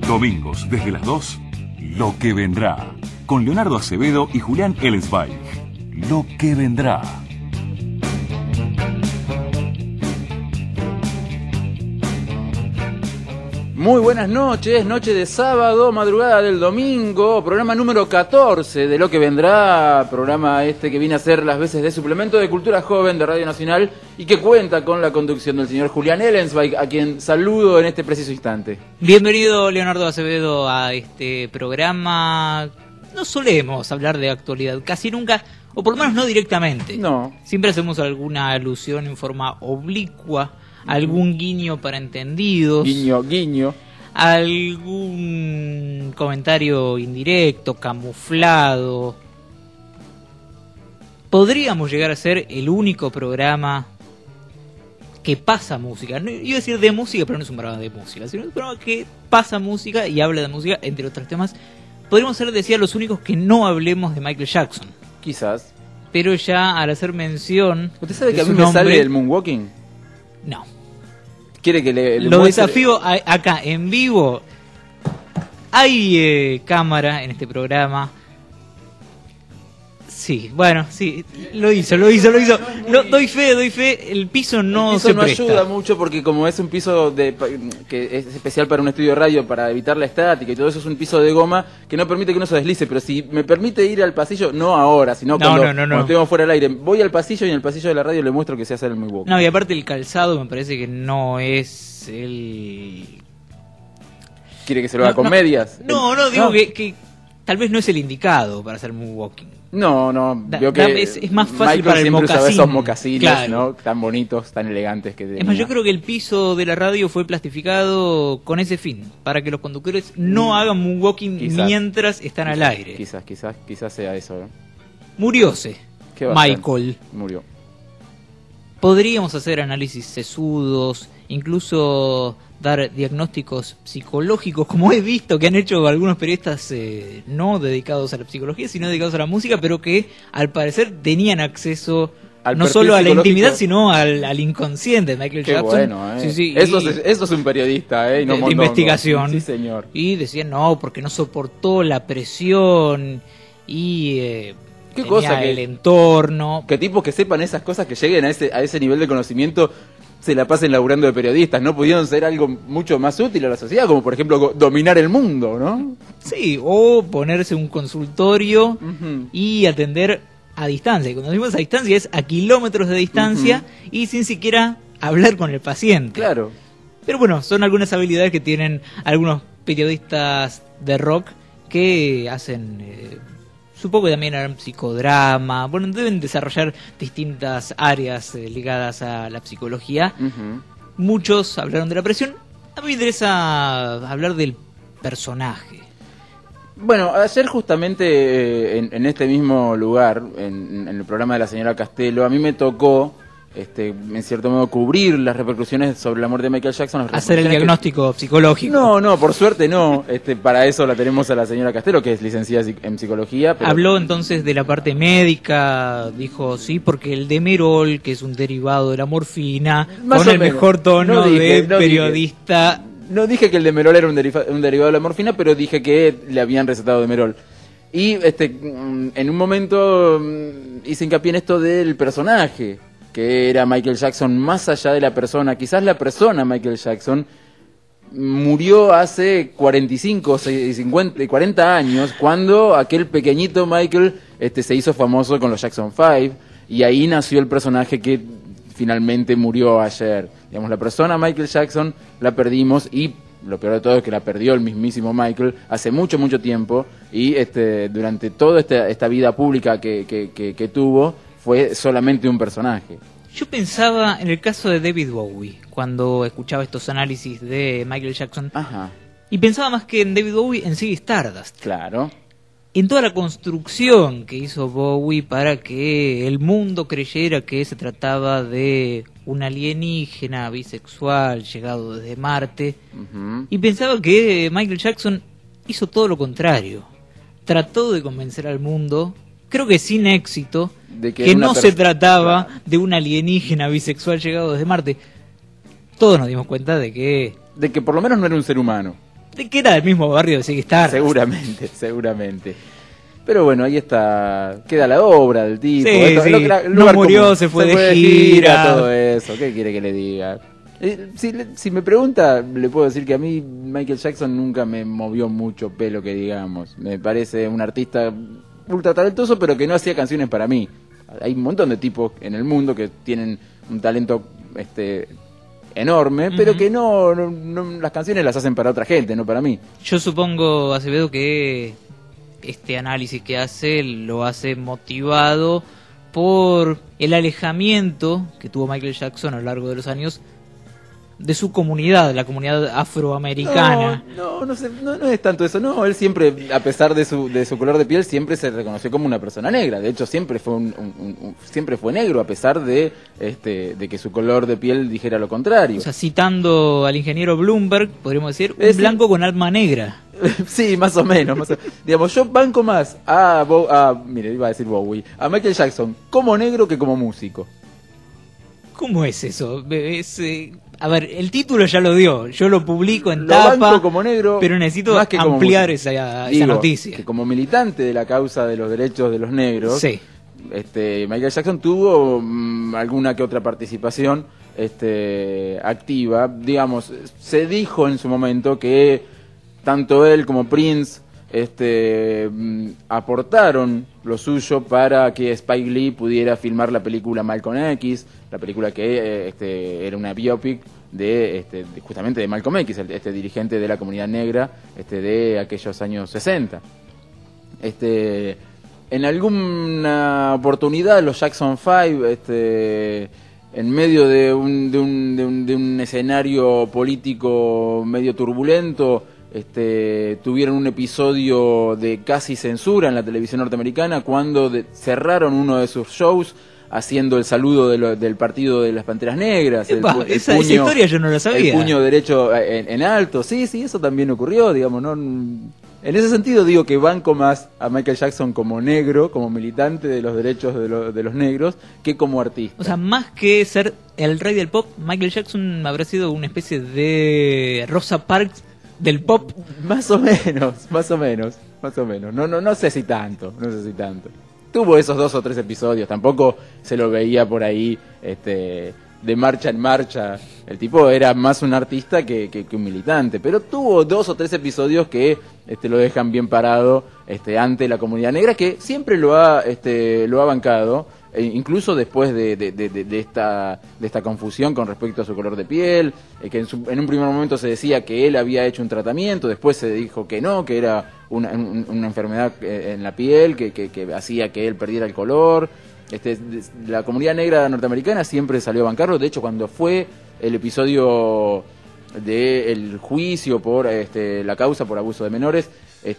Domingos desde las 2, Lo que vendrá, con Leonardo Acevedo y Julián Ellensweig. Lo que vendrá. Muy buenas noches, noche de sábado, madrugada del domingo, programa número 14 de Lo que vendrá, programa que viene a ser las veces de suplemento de cultura joven de Radio Nacional y que cuenta con la conducción del señor Julián Ellensweig, a quien saludo en este preciso instante. Bienvenido, Leonardo Acevedo, a este programa. No solemos hablar de actualidad, casi nunca, o por lo menos no directamente. No. Siempre hacemos alguna alusión en forma oblicua, algún guiño para entendidos. Guiño, guiño. Algún comentario indirecto, camuflado. Podríamos llegar a ser el único programa que pasa música. No, iba a decir de música, pero no es un programa de música, sino un programa que pasa música y habla de música, entre otros temas. Podríamos ser, decía, los únicos que no hablemos de Michael Jackson. Quizás. Pero ya al hacer mención... ¿Usted sabe que a mí su me nombre, sale el moonwalking? No. ¿Quiere que le Lo muestre? desafío acá en vivo. Hay cámara en este programa. Sí, bueno, sí, lo hizo. No, doy fe, el piso no El piso se no presta. ayuda mucho porque como es un piso que es especial para un estudio de radio, para evitar la estática y todo eso, es un piso de goma que no permite que uno se deslice. Pero si me permite ir al pasillo, no ahora, sino cuando estemos fuera del aire, voy al pasillo y en el pasillo de la radio le muestro que sé hacer el moonwalk. No, y aparte el calzado me parece que no es el... ¿Quiere que se lo haga con medias? No, digo que tal vez no es el indicado para hacer moonwalking. No, veo que es más fácil Michael para el siempre usaba mocasín. esos mocasines, Claro. ¿no? Tan bonitos, tan elegantes que tenía. Es más, yo creo que el piso de la radio fue plastificado con ese fin, para que los conductores no hagan moonwalking mientras están al aire. Quizás sea eso, ¿no? Murióse ¿Qué va a hacer? Michael. Murió. Podríamos hacer análisis sesudos, incluso dar diagnósticos psicológicos, como he visto que han hecho algunos periodistas no dedicados a la psicología, sino dedicados a la música, pero que al parecer tenían acceso Al no perfil solo a la psicológico. intimidad, sino al inconsciente de Michael Qué Jackson. bueno, Sí, eso y- es un periodista, y no de mondongo. investigación. Sí, señor. Y decían no, porque no soportó la presión y ¿Qué tenía cosa que- el entorno. Que tipos que sepan esas cosas, que lleguen a ese nivel de conocimiento, se la pasen laburando de periodistas. No pudieron ser algo mucho más útil a la sociedad, como por ejemplo dominar el mundo, ¿no? Sí, o ponerse un consultorio Ujú. y atender a distancia. Y cuando decimos a distancia es a kilómetros de distancia y sin siquiera hablar con el paciente. Claro. Pero bueno, son algunas habilidades que tienen algunos periodistas de rock que hacen, supongo que también harán psicodrama. Bueno, deben desarrollar distintas áreas ligadas a la psicología. Ujú. Muchos hablaron de la presión. A mí me interesa hablar del personaje. Bueno, ayer justamente en este mismo lugar, en el programa de la señora Castelo, a mí me tocó, en cierto modo, cubrir las repercusiones sobre la muerte de Michael Jackson. las Hacer el repercusiones que- diagnóstico psicológico. No, por suerte no. Para eso la tenemos a la señora Castelo, que es licenciada en psicología. Pero... Habló entonces de la parte médica, dijo sí, porque el demerol, que es un derivado de la morfina, Más con o el menos. mejor tono No dije, de no periodista. No dije que el demerol era un derivado de la morfina, pero dije que le habían recetado demerol. Y en un momento hice hincapié en esto del personaje, que era Michael Jackson más allá de la persona. Quizás la persona Michael Jackson murió hace 45, 50, 40 años, cuando aquel pequeñito Michael se hizo famoso con los Jackson 5, y ahí nació el personaje que finalmente murió ayer. Digamos, la persona Michael Jackson la perdimos, y lo peor de todo es que la perdió el mismísimo Michael hace mucho tiempo, y durante toda esta vida pública que tuvo fue solamente un personaje. Yo pensaba en el caso de David Bowie, cuando escuchaba estos análisis de Michael Jackson, Ajá, y pensaba más que en David Bowie en Ziggy Stardust. claro. En toda la construcción que hizo Bowie para que el mundo creyera que se trataba de un alienígena bisexual llegado desde Marte. Ujú. Y pensaba que Michael Jackson hizo todo lo contrario. Trató de convencer al mundo, creo que sin éxito, De que que una no se pers- trataba Claro. de un alienígena bisexual llegado desde Marte. Todos nos dimos cuenta de que De que por lo menos no era un ser humano. De que era del mismo barrio de Ziggy Stardust. Seguramente. Pero bueno, ahí está, queda la obra del tipo. Sí, Esto, sí. el lugar No murió, común. se fue de gira. Todo eso. ¿Qué quiere que le diga? Si me pregunta, le puedo decir que a mí Michael Jackson nunca me movió mucho pelo, que digamos. Me parece un artista ultra talentoso, pero que no hacía canciones para mí. Hay un montón de tipos en el mundo que tienen un talento enorme, pero que no, las canciones las hacen para otra gente, no para mí. Yo supongo, Acevedo, que este análisis que hace lo hace motivado por el alejamiento que tuvo Michael Jackson a lo largo de los años de su comunidad, la comunidad afroamericana. No es tanto eso. No, él siempre, a pesar de su color de piel, siempre se reconoció como una persona negra. De hecho, siempre fue siempre fue negro, a pesar de que su color de piel dijera lo contrario. O sea, citando al ingeniero Bloomberg, podríamos decir, un blanco con alma negra. Sí, más o menos. Digamos, yo banco más mire, iba a decir Bowie, a Michael Jackson como negro que como músico. ¿Cómo es eso? A ver, el título ya lo dio. Yo lo publico en Lo tapa, banco como negro, pero necesito más que ampliar esa noticia. Que como militante de la causa de los derechos de los negros, sí. Michael Jackson tuvo alguna que otra participación activa. Digamos, se dijo en su momento que tanto él como Prince aportaron lo suyo para que Spike Lee pudiera filmar la película Malcolm X, la película que era una biopic justamente de Malcolm X, este dirigente de la comunidad negra de aquellos años 60. En alguna oportunidad los Jackson 5 en medio de un escenario político medio turbulento, tuvieron un episodio de casi censura en la televisión norteamericana cuando cerraron uno de sus shows haciendo el saludo del partido de las Panteras Negras. Esa historia yo no la sabía. El puño derecho en alto. Sí, eso también ocurrió, digamos, ¿no? En ese sentido digo que banco más a Michael Jackson como negro, como militante de los derechos de los negros, que como artista. O sea, más que ser el rey del pop, Michael Jackson habrá sido una especie de Rosa Parks del pop. Más o menos. No sé si tanto. Tuvo esos 2 o 3 episodios, tampoco se lo veía por ahí de marcha en marcha. El tipo era más un artista que un militante, pero tuvo 2 o 3 episodios que lo dejan bien parado ante la comunidad negra, que siempre lo ha bancado, incluso después de esta confusión con respecto a su color de piel, que en un primer momento se decía que él había hecho un tratamiento, después se dijo que no, que era una enfermedad en la piel que hacía que él perdiera el color. La comunidad negra norteamericana siempre salió a bancarlo. De hecho, cuando fue el episodio del juicio por la causa por abuso de menores,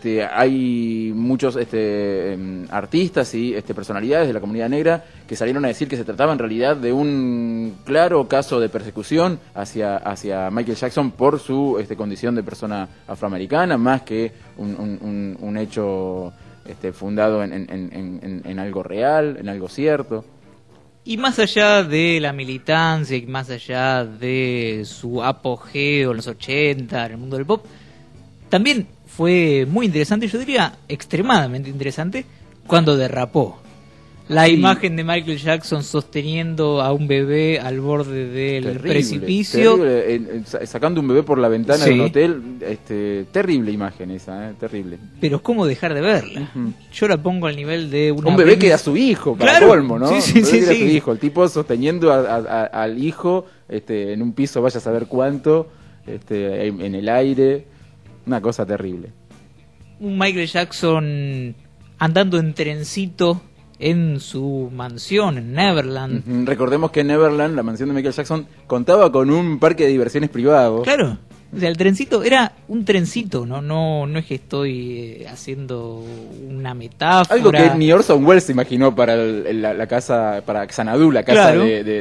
hay muchos artistas y personalidades de la comunidad negra que salieron a decir que se trataba en realidad de un claro caso de persecución hacia Michael Jackson por su condición de persona afroamericana, más que un hecho fundado en algo real, en algo cierto. Y más allá de la militancia y más allá de su apogeo en los 80, en el mundo del pop, también fue muy interesante, yo diría extremadamente interesante, cuando derrapó. La imagen de Michael Jackson sosteniendo a un bebé al borde del precipicio. Terrible, sacando un bebé por la ventana de un hotel. Terrible imagen esa, terrible. Pero ¿cómo dejar de verla? Yo la pongo al nivel de un bebé que era su hijo, para colmo, ¿no? Sí. Era su hijo, el tipo sosteniendo al hijo en un piso, vaya a saber cuánto, en el aire. Una cosa terrible. Un Michael Jackson andando en trencito en su mansión en Neverland. Recordemos que Neverland, la mansión de Michael Jackson, contaba con un parque de diversiones privado. Claro. O sea, el trencito era un trencito, no es que estoy haciendo una metáfora. Algo que ni Orson Welles se imaginó para la casa, para Xanadu, la casa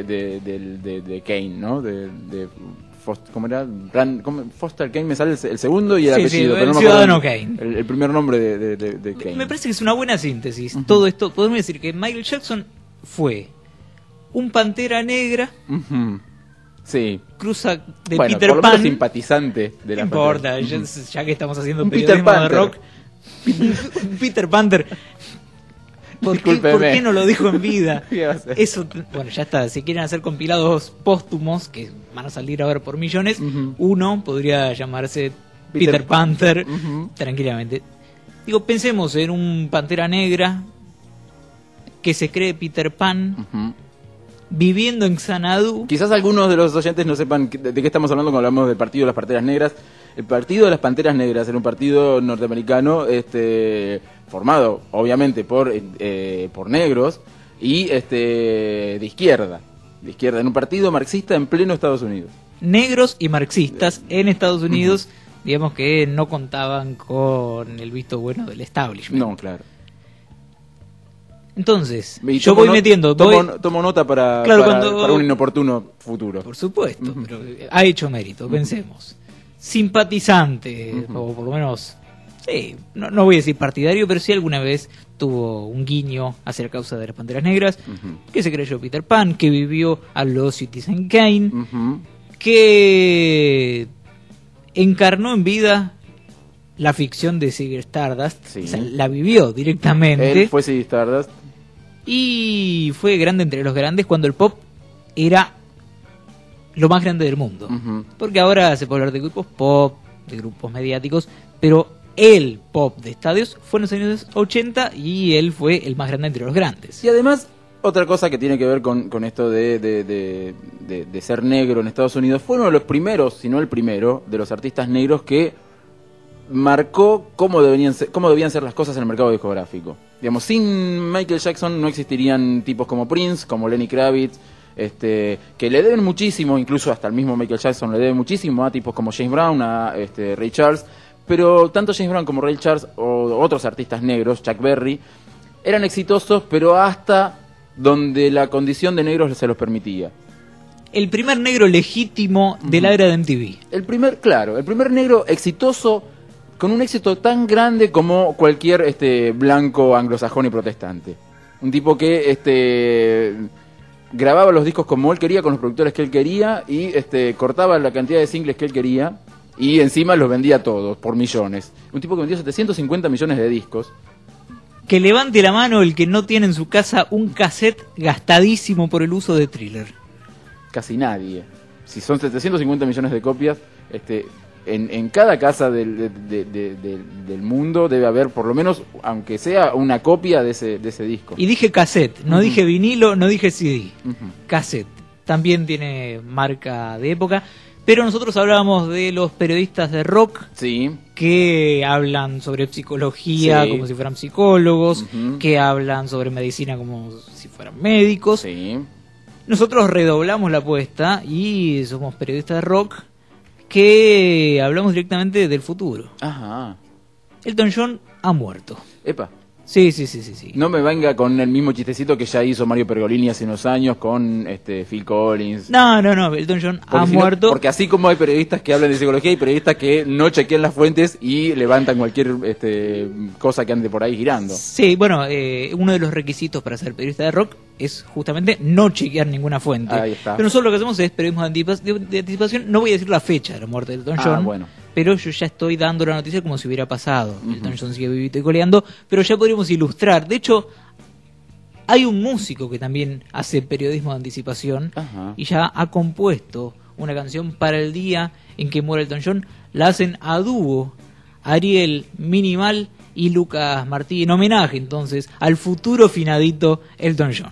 de Kane, ¿no? ¿Cómo era? Foster Kane, me sale el segundo y el apellido. Sí, pero el no ciudadano Kane. El primer nombre de Kane. Me parece que es una buena síntesis. Todo esto, podemos decir que Michael Jackson fue un Pantera Negra Sí. cruza de Bueno, Peter por lo menos Pan. simpatizante de No la importa, pantera. ya que estamos haciendo Un periodismo Peter de Panther. rock. Un Peter Panther. ¿Por Discúlpeme. qué no lo dijo en vida? ¿Qué va a hacer? Eso, bueno, ya está. Si quieren hacer compilados póstumos, que van a salir ahora por millones, Ujú. uno podría llamarse Peter- Peter Panther, Ujú. tranquilamente. Digo, pensemos en un Pantera Negra que se cree Peter Pan, Ujú. viviendo en Xanadu. Quizás algunos de los oyentes no sepan de qué estamos hablando cuando hablamos del partido de las Panteras Negras. El partido de las Panteras Negras era un partido norteamericano formado, obviamente, por negros y de izquierda. En un partido marxista en pleno Estados Unidos. Negros y marxistas en Estados Unidos, digamos que no contaban con el visto bueno del establishment. No, claro. Entonces, Y yo tomo voy no- metiendo, tomo nota para Claro, cuando- un inoportuno futuro. por supuesto, pero ha hecho mérito, pensemos. Simpatizante, o por lo menos, sí, no voy a decir partidario, pero sí alguna vez tuvo un guiño hacia la causa de las Panteras Negras, que se creyó Peter Pan, que vivió a los Citizen Kane, Ujú. que encarnó en vida la ficción de Ziggy Stardust, Sí. o sea, la vivió directamente. Él fue Ziggy Stardust. Y fue grande entre los grandes cuando el pop era lo más grande del mundo. Ujú. Porque ahora se puede hablar de grupos pop, de grupos mediáticos, pero el pop de estadios fue en los años 80 y él fue el más grande entre los grandes. Y además, otra cosa que tiene que ver con esto de ser negro en Estados Unidos, fue uno de los primeros, si no el primero, de los artistas negros que marcó cómo debían ser las cosas en el mercado discográfico. Digamos, sin Michael Jackson no existirían tipos como Prince, como Lenny Kravitz, que le deben muchísimo, incluso hasta el mismo Michael Jackson le debe muchísimo a tipos como James Brown, a Ray Charles, pero tanto James Brown como Ray Charles o otros artistas negros, Chuck Berry, eran exitosos, pero hasta donde la condición de negros se los permitía. El primer negro legítimo de la era de MTV. El primer negro exitoso con un éxito tan grande como cualquier blanco anglosajón y protestante. Un tipo que grababa los discos como él quería, con los productores que él quería, y cortaba la cantidad de singles que él quería, y encima los vendía todos, por millones. Un tipo que vendió 750 millones de discos. Que levante la mano el que no tiene en su casa un cassette gastadísimo por el uso de Thriller. Casi nadie. Si son 750 millones de copias, en cada casa del mundo debe haber por lo menos, aunque sea una copia de ese disco. Y dije cassette, no dije vinilo, no dije CD. Ujú. Cassette. También tiene marca de época. Pero nosotros hablábamos de los periodistas de rock Sí. que hablan sobre psicología Sí. como si fueran psicólogos, Ujú. que hablan sobre medicina como si fueran médicos. Sí. Nosotros redoblamos la apuesta y somos periodistas de rock que hablamos directamente del futuro. Ajá. Elton John ha muerto. Epa. Sí. No me venga con el mismo chistecito que ya hizo Mario Pergolini hace unos años con Phil Collins. No, Elton John ha Porque si no- muerto. porque así como hay periodistas que hablan de psicología, hay periodistas que no chequean las fuentes y levantan cualquier cosa que ande por ahí girando. Sí, bueno, uno de los requisitos para ser periodista de rock es justamente no chequear ninguna fuente. Ahí está. Pero nosotros lo que hacemos es periodismo de anticipación. No voy a decir la fecha de la muerte de Elton John, Bueno. pero yo ya estoy dando la noticia como si hubiera pasado. Elton John sigue vivito y coleando, pero ya podríamos ilustrar. De hecho, hay un músico que también hace periodismo de anticipación Ajá. y ya ha compuesto una canción para el día en que muere Elton John. La hacen a dúo Ariel Minimal y Lucas Martí, en homenaje entonces al futuro finadito Elton John.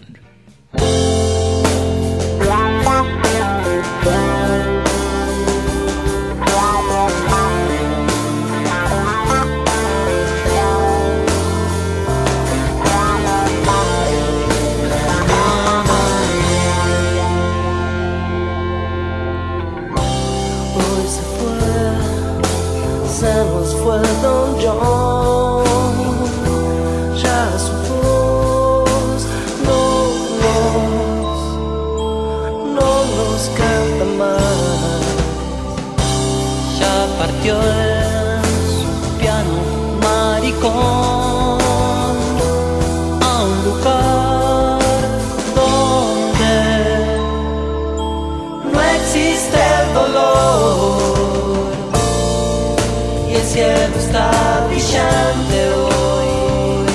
Hoy se nos fue Don John, ya su voz no nos canta más. Ya partió en su piano maricón a un lugar donde no existe dolor y el cielo está brillante hoy.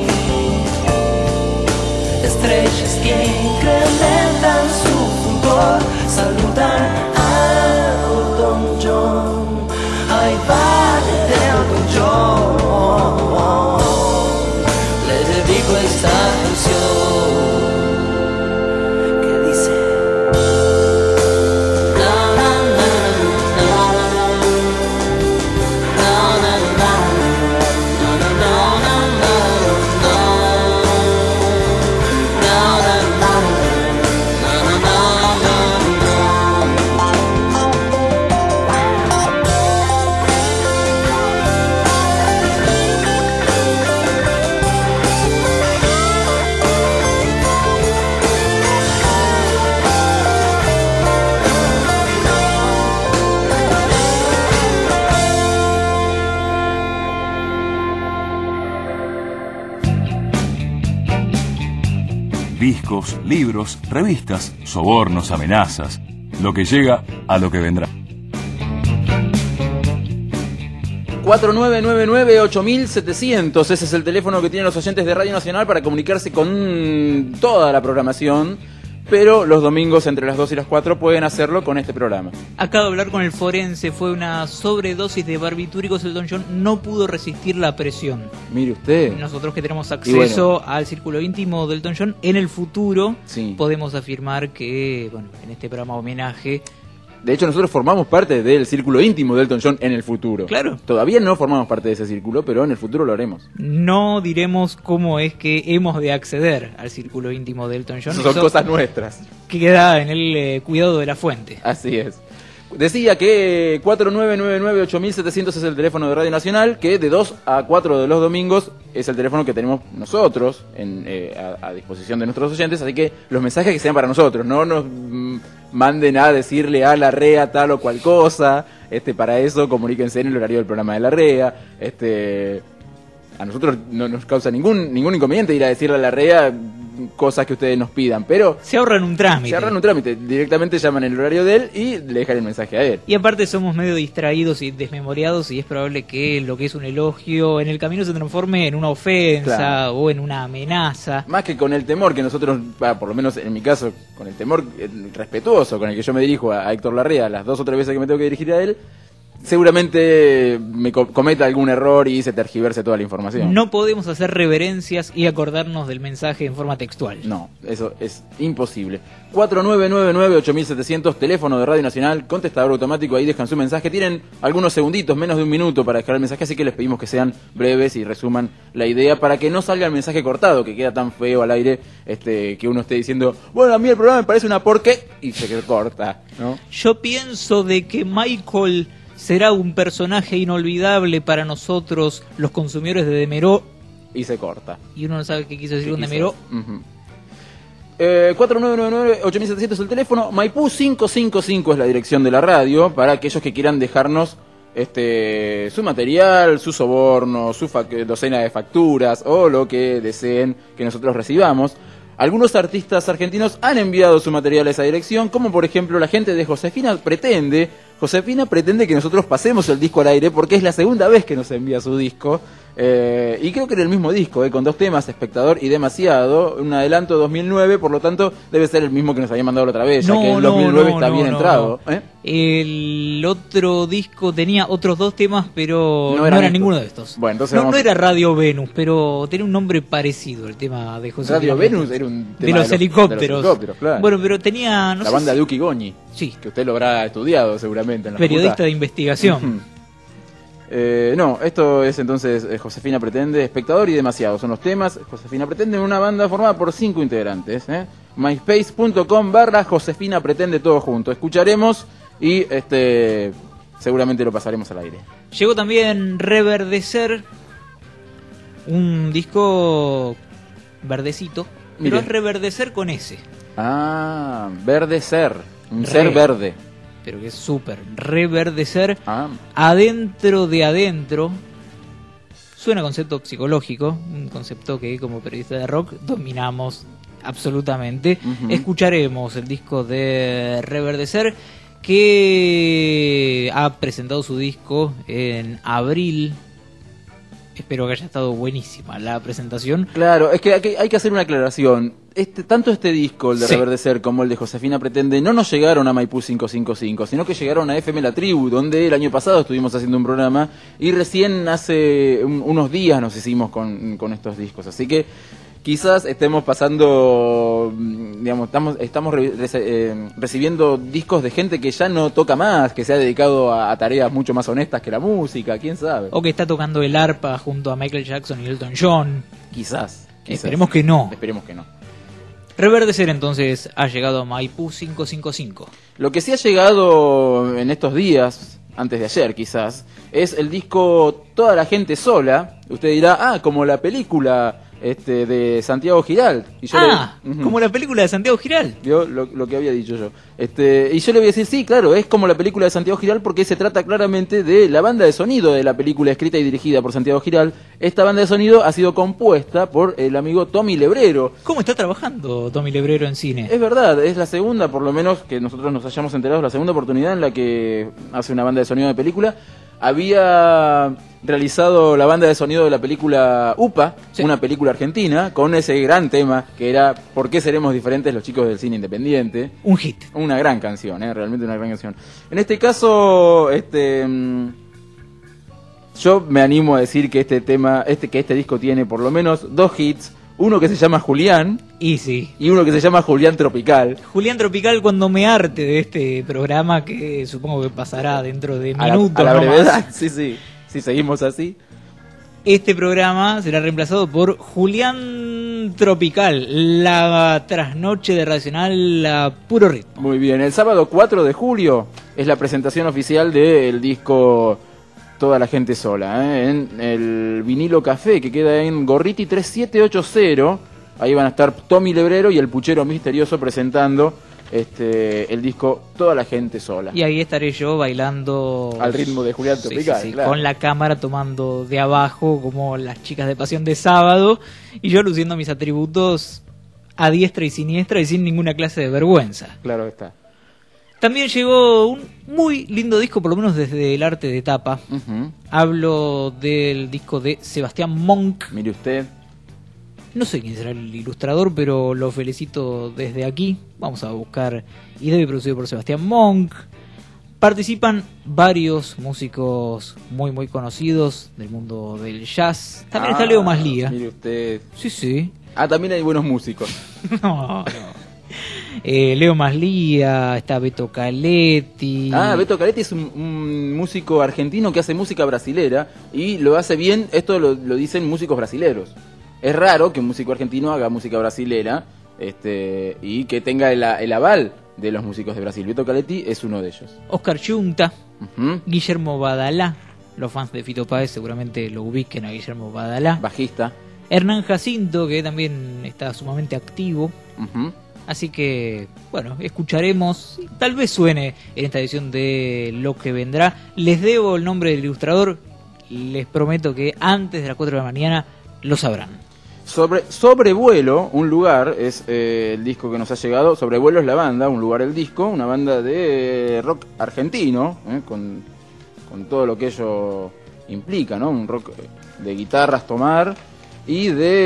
Estrellas que incrementan su fulgor saludan a Don John. Ahí va Don John. Le dedico esta canción que dice: discos, libros, revistas, sobornos, amenazas. Lo que llega a lo que vendrá. 4999-8700, ese es el teléfono que tienen los oyentes de Radio Nacional para comunicarse con toda la programación, pero los domingos entre las 2 y las 4 pueden hacerlo con este programa. Acabo de hablar con el forense, fue una sobredosis de barbitúricos. El Don John no pudo resistir la presión. Mire usted. Nosotros que tenemos acceso al círculo íntimo del Don John, en el futuro Sí. podemos afirmar que, bueno, en este programa homenaje, De hecho, nosotros formamos parte del círculo íntimo de Elton John en el futuro. Claro. Todavía no formamos parte de ese círculo, pero en el futuro lo haremos. no diremos cómo es que hemos de acceder al círculo íntimo de Elton John. Son Eso cosas nuestras. queda en el cuidado de la fuente. Así es. Decía que 4999-8700 es el teléfono de Radio Nacional, que de 2 a 4 de los domingos es el teléfono que tenemos nosotros a disposición de nuestros oyentes, así que los mensajes que sean para nosotros, no nos manden a decirle a la REA tal o cual cosa, para eso comuníquense en el horario del programa de la REA, a nosotros no nos causa ningún inconveniente ir a decirle a la REA cosas que ustedes nos pidan, pero Se ahorran un trámite. directamente llaman el horario de él y le dejan el mensaje a él. Y aparte somos medio distraídos y desmemoriados y es probable que lo que es un elogio en el camino se transforme en una ofensa Claro. o en una amenaza. Más que con el temor que nosotros, por lo menos en mi caso, con el temor respetuoso con el que yo me dirijo a Héctor Larrea las 2 o 3 veces que me tengo que dirigir a él, seguramente me cometa algún error y se tergiverse toda la información. No podemos hacer reverencias y acordarnos del mensaje en forma textual. No, eso es imposible. 4999-8700, teléfono de Radio Nacional, contestador automático, ahí dejan su mensaje. Tienen algunos segunditos, menos de un minuto para dejar el mensaje, así que les pedimos que sean breves y resuman la idea para que no salga el mensaje cortado, que queda tan feo al aire, que uno esté diciendo, bueno, a mí el programa me parece una porqué, y se corta, ¿no? Yo pienso de que Michael será un personaje inolvidable para nosotros, los consumidores de Demeró, Y se corta. y uno no sabe qué quiso decir ¿Qué con quiso? Demeró. Ujú. 4999-8700 es el teléfono, Maipú 555 es la dirección de la radio, para aquellos que quieran dejarnos su material, su soborno, su docena de facturas o lo que deseen que nosotros recibamos. Algunos artistas argentinos han enviado su material a esa dirección, como por ejemplo la gente de Josefina pretende que nosotros pasemos el disco al aire porque es la segunda vez que nos envía su disco. Y creo que en el mismo disco, con 2 temas, Espectador y Demasiado, un adelanto de 2009, por lo tanto debe ser el mismo que nos había mandado la otra vez, ya que el 2009 está bien entrado. no. El otro disco tenía otros 2 temas, pero no eran era estos. ninguno de estos. Bueno, entonces no vamos- era Radio Venus, pero tenía un nombre parecido el tema de José Radio Luis Venus Martínez. era un de tema los helicópteros. de los helicópteros, claro. Bueno, pero tenía no la sé banda si- de Uki Goñi, Sí, que usted lo habrá estudiado seguramente en la periodista facultad. de investigación. No, esto es entonces Josefina Pretende, Espectador y Demasiado. Son los temas. Josefina Pretende, una banda formada por 5 integrantes. myspace.com/Josefina Pretende, todo junto. Escucharemos y seguramente lo pasaremos al aire. Llegó también Reverdecer, un disco verdecito, pero Mire. es Reverdecer con S, Ah, verde ser. Un Re. ser verde. pero que es súper. Reverdecer, Ah, adentro de adentro. Suena a concepto psicológico, un concepto que como periodista de rock dominamos absolutamente. Ujú. Escucharemos el disco de Reverdecer, que ha presentado su disco en abril. Espero que haya estado buenísima la presentación. Claro, es que hay que hacer una aclaración. Tanto este disco, el de Sí. Reverdecer, como el de Josefina Pretende, no nos llegaron a Maipú 555, sino que llegaron a FM La Tribu, donde el año pasado estuvimos haciendo un programa y recién hace unos días nos hicimos con estos discos. Así que quizás estemos pasando, digamos, estamos recibiendo discos de gente que ya no toca más, que se ha dedicado a tareas mucho más honestas que la música, quién sabe. O que está tocando el arpa junto a Michael Jackson y Elton John. Quizás. Esperemos que no. Esperemos que no. Reverdecer entonces ha llegado a Maipú 555. Lo que sí ha llegado en estos días, antes de ayer quizás, es el disco Toda la gente sola. Usted dirá, como la película de Santiago Giralt. Y yo Ujú. Como la película de Santiago Giralt. ¿Vio lo que había dicho yo? Y yo le voy a decir, sí, claro, es como la película de Santiago Giralt porque se trata claramente de la banda de sonido de la película escrita y dirigida por Santiago Giralt. Esta banda de sonido ha sido compuesta por el amigo Tommy Lebrero. ¿Cómo está trabajando Tommy Lebrero en cine? Es verdad, es la segunda, por lo menos que nosotros nos hayamos enterado, la segunda oportunidad en la que hace una banda de sonido de película. Había realizado la banda de sonido de la película UPA, Sí. una película argentina, con ese gran tema que era ¿Por qué seremos diferentes los chicos del cine independiente? Un hit. Una gran canción, realmente una gran canción. En este caso, yo me animo a decir que este disco tiene por lo menos 2 hits, uno que se llama Julián Y sí. y uno que se llama Julián Tropical. Julián Tropical, cuando me harte de este programa que supongo que pasará dentro de A minutos. la no más. brevedad, sí, si seguimos así. Este programa será reemplazado por Julián Tropical, la trasnoche de Racional a puro ritmo. Muy bien, el sábado 4 de julio es la presentación oficial del disco Toda la gente sola, en el Vinilo Café, que queda en Gorriti 3780. Ahí van a estar Tommy Lebrero y el Puchero Misterioso presentando el disco Toda la gente sola. Y ahí estaré yo bailando Al ritmo de Julián Sí, Tropical, sí, claro. con la cámara tomando de abajo como las chicas de Pasión de Sábado y yo luciendo mis atributos a diestra y siniestra y sin ninguna clase de vergüenza. Claro que está. También llegó un muy lindo disco, por lo menos desde el arte de tapa. Ujú. Hablo del disco de Sebastián Monk. Mire usted. No sé quién será el ilustrador, pero lo felicito desde aquí. Vamos a buscar y debe producido por Sebastián Monk. Participan varios músicos muy muy conocidos del mundo del jazz. También está Leo Maslía. Mire usted. Sí, sí. También hay buenos músicos. No, no. Leo Maslía, está Beto Caletti. Beto Caletti es un músico argentino que hace música brasilera y lo hace bien, esto lo dicen músicos brasileros. Es raro que un músico argentino haga música brasilera y que tenga el aval de los músicos de Brasil. Beto Caletti es uno de ellos. Oscar Chunta, Ujú. Guillermo Badalá. Los fans de Fito Páez seguramente lo ubiquen a Guillermo Badalá. Bajista. Hernán Jacinto, que también está sumamente activo. Ujú. Así que, bueno, escucharemos. Tal vez suene en esta edición de Lo que vendrá. Les debo el nombre del ilustrador. Les prometo que antes de las 4 de la mañana lo sabrán. Sobrevuelo, un lugar, es el disco que nos ha llegado. Sobrevuelo es la banda, un lugar el disco. Una banda de rock argentino, con todo lo que ello implica, ¿no? Un rock de guitarras tomar y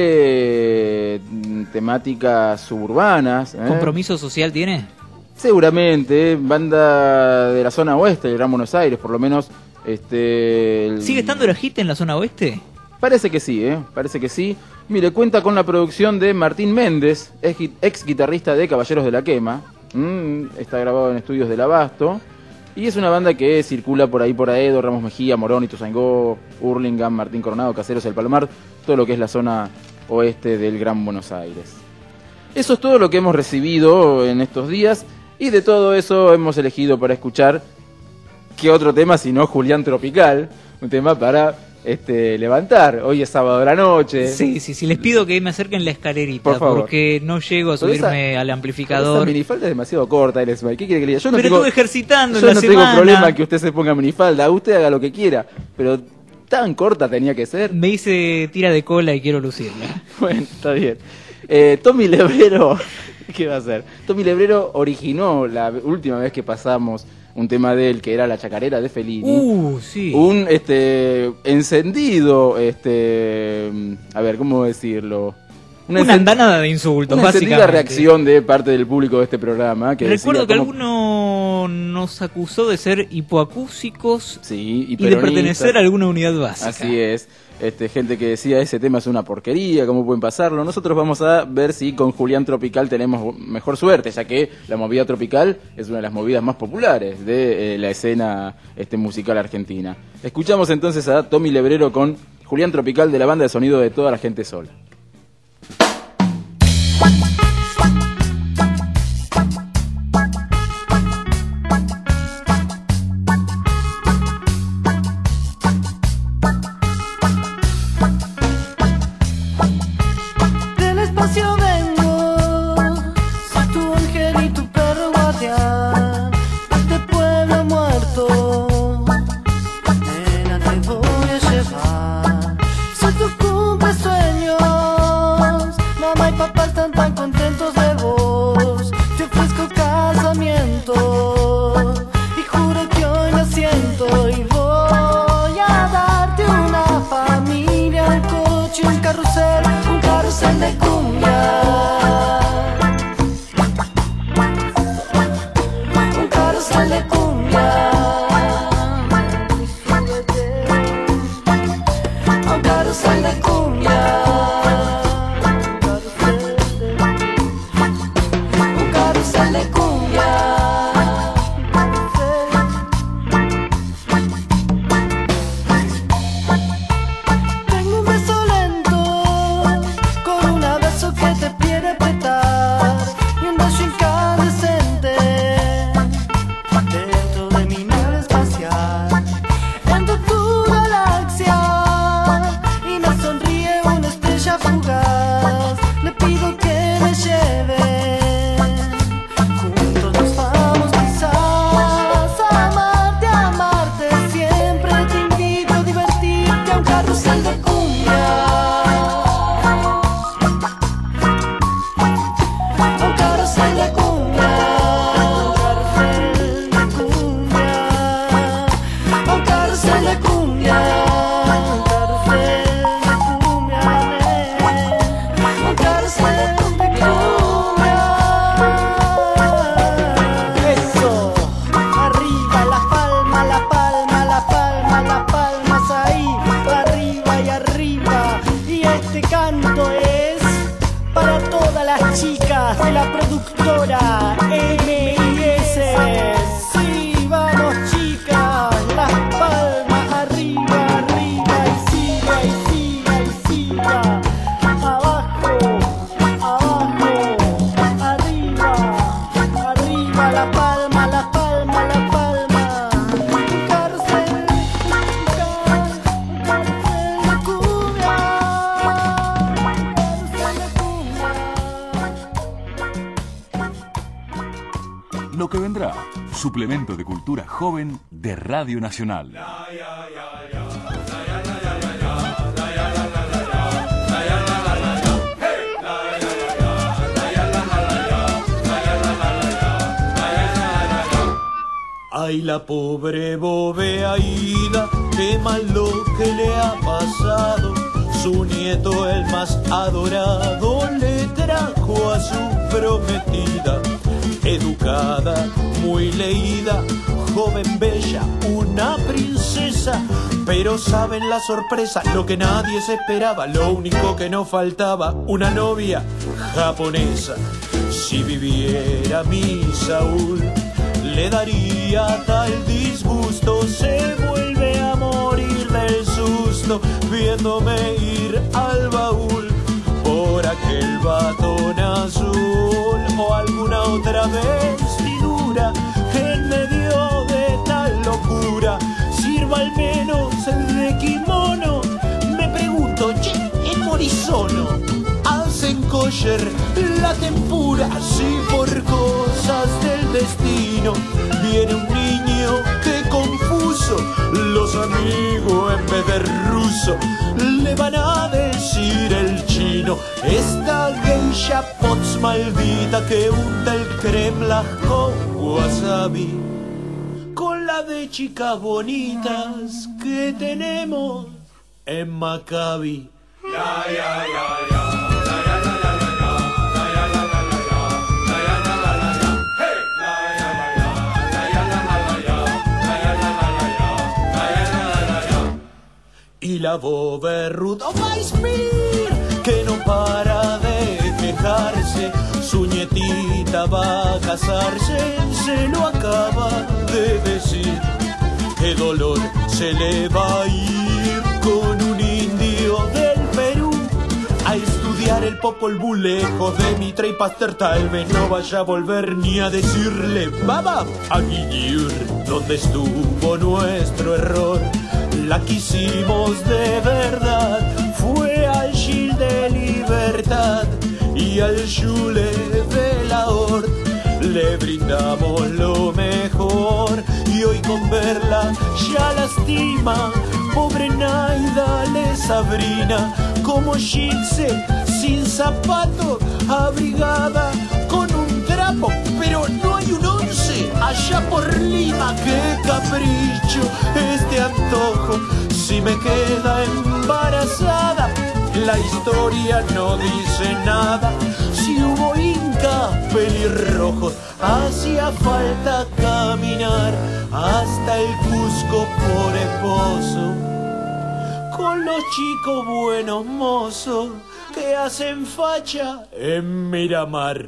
de temáticas suburbanas. ¿Compromiso social tiene? Seguramente, banda de la zona oeste del Gran Buenos Aires, por lo menos. ¿Sigue estando la hit en la zona oeste? Parece que sí, parece que sí. Mire, cuenta con la producción de Martín Méndez, ex guitarrista de Caballeros de la Quema. Está grabado en estudios del Abasto. Y es una banda que circula por Aedo, Ramos Mejía, Morón, Ituzaingó, Hurlingham, Martín Coronado, Caseros, El Palmar, todo lo que es la zona oeste del Gran Buenos Aires. Eso es todo lo que hemos recibido en estos días, y de todo eso hemos elegido para escuchar, ¿qué otro tema sino Julián Tropical? Un tema para levantar. Hoy es sábado de la noche. Sí. Les pido que me acerquen la escalerita, Por favor. porque no llego a Pero subirme al Esa amplificador. minifalda es demasiado corta, ¿Qué quiere que le diga? Yo no Pero tengo, estuve ejercitando en yo la no semana. tengo problema que usted se ponga minifalda, usted haga lo que quiera, pero tan corta tenía que ser. Me hice tira de cola y quiero lucirla. Bueno, está bien. Tommy Lebrero, ¿qué va a hacer? Tommy Lebrero originó la última vez que pasamos un tema de él que era La Chacarera de Fellini. Sí. Un encendido, a ver, ¿cómo decirlo? Una andanada de insultos, una encendida básicamente. reacción de parte del público de este programa. Que Recuerdo decía que cómo- alguno nos acusó de ser hipoacúsicos Sí, y de pertenecer a alguna unidad básica. Así es. Gente que decía ese tema es una porquería, ¿cómo pueden pasarlo? Nosotros vamos a ver si con Julián Tropical tenemos mejor suerte, ya que la movida tropical es una de las movidas más populares de la escena musical argentina. Escuchamos entonces a Tommy Lebrero con Julián Tropical de la banda de sonido de Toda la Gente Sola. Del espacio vengo, soy tu ángel y tu perro guardián. De este pueblo muerto, nena, te voy a llevar. Soy tu cumple sueños, mamá y papá están tan contentos de vos. Te ofrezco casamiento y juro que hoy me siento y voy a darte una familia, un coche, un carrusel de cumbia. Un carrusel de cumbia. Un carrusel de cumbia. Un carrusel de cumbia. Tengo un beso lento con un abrazo que te quiere apretar y un beso incandescente dentro de mi nave espacial. Entro tu galaxia y me sonríe una estrella fugaz. Le pido que me lleve, juntos nos vamos quizás a amarte siempre. Te invito a divertirte a un carrusel de cumbia. Un carrusel de cumbia. Un carrusel de cumbia. Un carrusel de cumbia. Eso, arriba las palmas, las palmas, las palmas, las palmas ahí, arriba y arriba. Y este canto es para todas las chicas de la productora MIS. Sí, vamos chicas, las palmas arriba, arriba y siga y siga y siga. Abajo, abajo, arriba, arriba, la palma, la palma, la palma. Un carrusel de cumbia. Lo que vendrá, suplemento de cultura joven de Radio Nacional. Ay, la pobre bobeaída, qué mal lo que le ha pasado. Su nieto, el más adorado, le trajo a su prometida. Educada, muy leída, joven bella, una princesa. Pero saben la sorpresa, lo que nadie se esperaba, lo único que no faltaba, una novia japonesa. Si viviera mi Saúl, le daría tal disgusto, se vuelve a morir del susto, viéndome ir al baúl por aquel batón azul o alguna otra vestidura en medio de tal locura. Sirva al menos el de kimono. Me pregunto, che, en Morizono hacen kosher la tempura. Si por cosas del destino viene un niño que confuso, los amigos en vez de ruso le van a decir el chino. Esta geisha pots maldita que unta el Kremlin con wasabi. la de chicas bonitas que tenemos en Maccabi. Y la Boberrut, oh Weissmir, que no para de quejarse, su nietita va a casarse, se lo acaba de decir. Qué dolor se le va a ir con un indio del Perú a estudiar el Popol Vuh lejos de Mitre y Pasteur. Tal vez no vaya a volver ni a decirle Baba a Guillir, donde estuvo nuestro error. La quisimos de verdad, fue al Gil de Libertad y al Jule de la Hort. Le brindamos lo mejor y hoy con verla ya lastima. Pobre Naida le Sabrina, como Gilse sin zapato, abrigada con un trapo, pero no hay un 11 allá por Lima. Qué capricho este antojo, si me queda embarazada. La historia no dice nada, si hubo incas pelirrojos, hacía falta caminar hasta el Cusco por esposo, con los chicos buenos mozos que hacen facha en Miramar.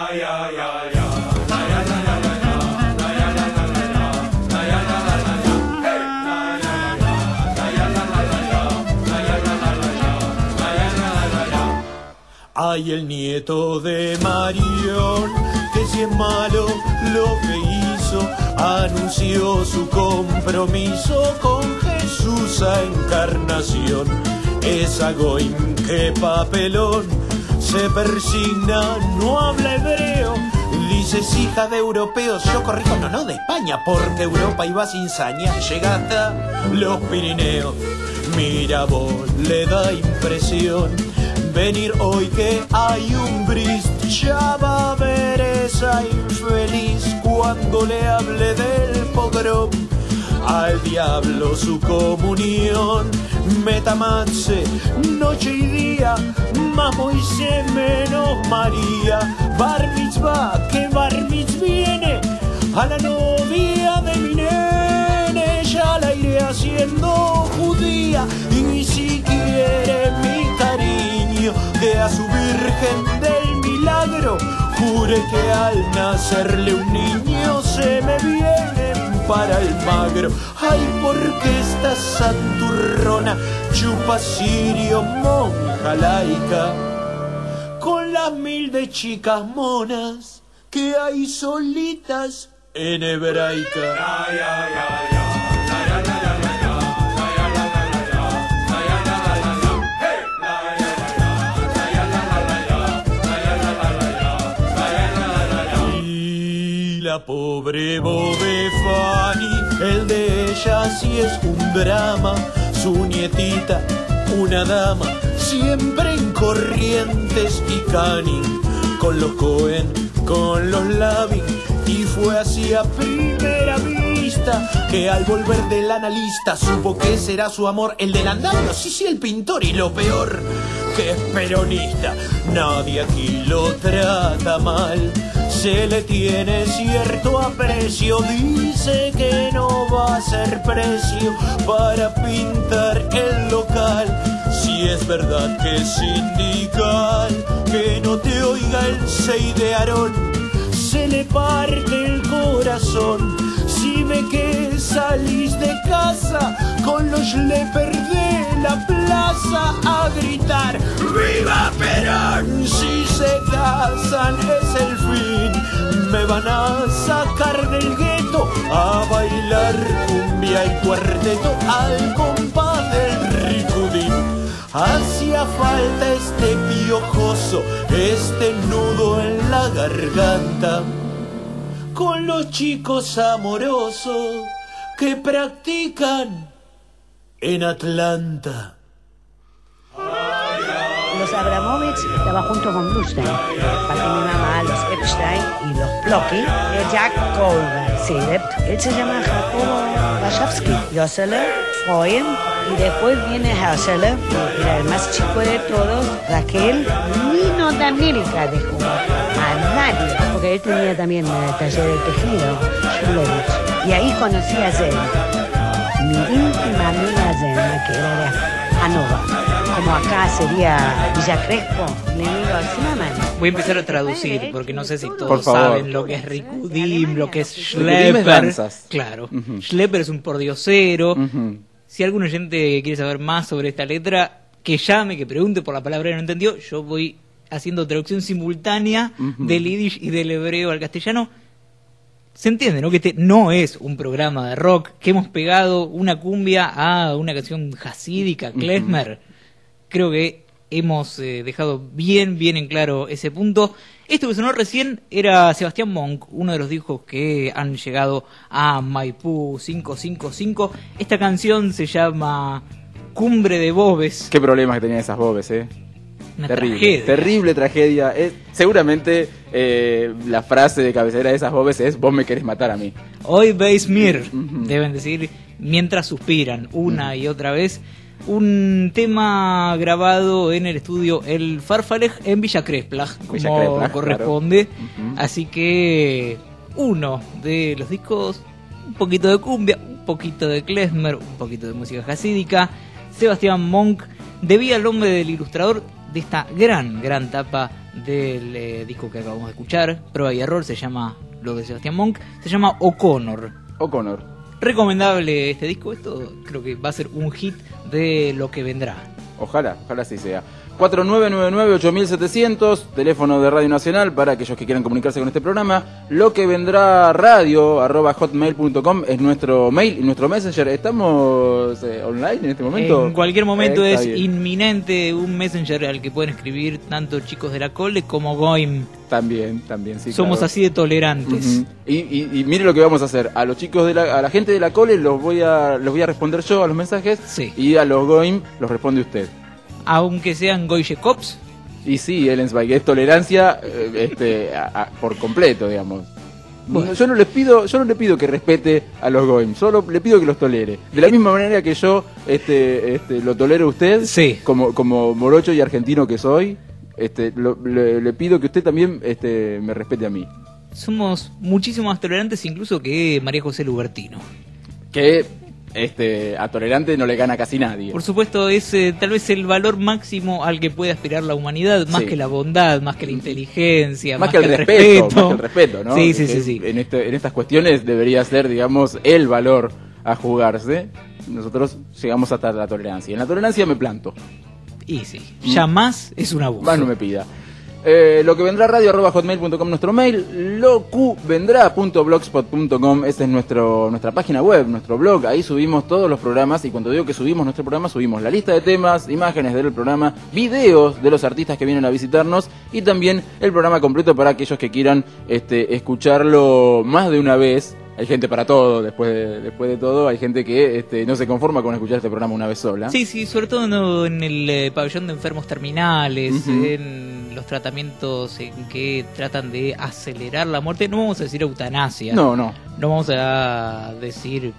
Ay, el nieto de Marión, que si es malo lo que hizo, anunció su compromiso con Jesús a Encarnación. Esa Goim, qué papelón, se persigna, no habla hebreo, dice es hija de europeos. Yo corrijo, no, de España, porque Europa iba sin saña, llega hasta los Pirineos. Mira vos, le da impresión venir hoy que hay un bris, ya va a ver esa infeliz cuando le hable del pogrom. Al diablo su comunión, metamanse, noche y día, más Moisés menos María. Bar mitzvah, que bar mitzvah viene, a la novia de mi nene, ya la iré haciendo judía. Y si quiere mi cariño, que a su virgen del milagro jure que al nacerle un niño se me viene para el magro. Ay, porque esta santurrona chupa sirio, monja laica, con las 1000 de chicas monas que hay solitas en hebraica. La pobre Bobefani, el de ella sí es un drama, su nietita una dama, siempre en Corrientes y Canning, con los Cohen, con los Lavin, y fue así a primera vista que al volver del analista supo que será su amor el del andamio, sí, el pintor, y lo peor que es peronista. Nadie aquí lo trata mal, se le tiene cierto aprecio, dice que no va a ser precio para pintar el local. Si es verdad que es sindical, que no te oiga el 6 de Aarón, se le parte el corazón. Si ve que salís de casa con los lepers de la plaza a gritar ¡Viva Perón! Si se casan es el fin, me van a sacar del gueto a bailar cumbia y cuarteto al compás del ricudín. Hacía falta este piojoso, este nudo en la garganta, con los chicos amorosos que practican en Atlanta. Los los Abramovich estaba junto con Bluestein, parte de mi mamá, los Epstein y los Plocki, Jack Goldberg, sí, él se llama Jacobo Wachowski, Josele, Freud, y después viene Herschele, que era el más chico de todos, Raquel, Nino Danilka dejó a nadie, porque él tenía también taller de tejido, Shulevich, y ahí conocí a Zelma, mi íntima amiga Zelma, que era de Hannover, como acá sería Villa Crespo, le digo así, mamá. Voy a empezar a traducir, porque no sé si Por todos favor. saben lo que es Rikudim, lo que es Rikudim es Schlepper. danzas. Claro, Ujú. Schlepper es un pordiosero. Ujú. Si algún oyente quiere saber más sobre esta letra, que llame, que pregunte por la palabra que no entendió. Yo voy haciendo traducción simultánea Ujú. del yiddish y del hebreo al castellano. Se entiende, ¿no? Que este no es un programa de rock, que hemos pegado una cumbia a una canción hasídica, klezmer. Creo que hemos dejado bien en claro ese punto. Esto que sonó recién era Sebastián Monk, uno de los discos que han llegado a Maipú 555. Esta canción se llama Cumbre de Bobes. Qué problemas que tenían esas bobes, Una Terrible, tragedia. terrible tragedia. Seguramente la frase de cabecera de esas bobes es: vos me querés matar a mí. Hoy veis mir, Ujú. deben decir mientras suspiran una y otra vez. Un tema grabado en el estudio El Farfalej en Villa Cresplach, como Villa Cresplach, corresponde. claro. Ujú. Así que uno de los discos, un poquito de cumbia, un poquito de klezmer, un poquito de música hasídica. Sebastián Monk debía el nombre del ilustrador de esta gran tapa del disco que acabamos de escuchar, Prueba y Error, se llama lo de Sebastián Monk, se llama O'Connor. O'Connor. Recomendable este disco, esto creo que va a ser un hit de lo que vendrá. Ojalá así sea. 4999-8700, teléfono de Radio Nacional para aquellos que quieran comunicarse con este programa. Lo que vendrá radio @hotmail.com es nuestro mail y nuestro messenger. ¿Estamos online en este momento? En cualquier momento Está es bien. inminente un messenger al que pueden escribir tanto chicos de la Cole como Goim. También, sí. Somos claro. así de tolerantes. Ujú. Y mire lo que vamos a hacer. A los chicos a la gente de la Cole los voy a responder yo a los mensajes. Sí. Y a los Goim los responde usted. Aunque sean Goye Cops, Y sí, Ellensweig, es tolerancia por completo, digamos. Bueno. Yo no le pido que respete a los Goim, solo le pido que los tolere. De la misma manera que yo lo tolero a usted, Sí. como morocho y argentino que soy, le pido que usted también me respete a mí. somos muchísimo más tolerantes incluso que María José Lubertino. Que a tolerante no le gana casi nadie. Por supuesto, es tal vez el valor máximo al que puede aspirar la humanidad, más Sí. que la bondad, más que la inteligencia, Más que el respeto, más que el respeto, ¿no? Sí, sí, Que sí. En estas cuestiones debería ser, digamos, el valor a jugarse. Nosotros llegamos hasta la tolerancia. En la tolerancia me planto. Y sí, ya más es un abuso. Más no me pida. Lo que vendrá radio@hotmail.com nuestro mail, locuvendrá.blogspot.com, esa es nuestra página web, nuestro blog, ahí subimos todos los programas y cuando digo que subimos nuestro programa subimos la lista de temas, imágenes del programa, videos de los artistas que vienen a visitarnos y también el programa completo para aquellos que quieran escucharlo más de una vez. Hay gente para todo, después de todo, hay gente que no se conforma con escuchar este programa una vez sola. Sí, sobre todo en el pabellón de enfermos terminales, Ujú. en los tratamientos en que tratan de acelerar la muerte. No vamos a decir eutanasia. No. No vamos a decir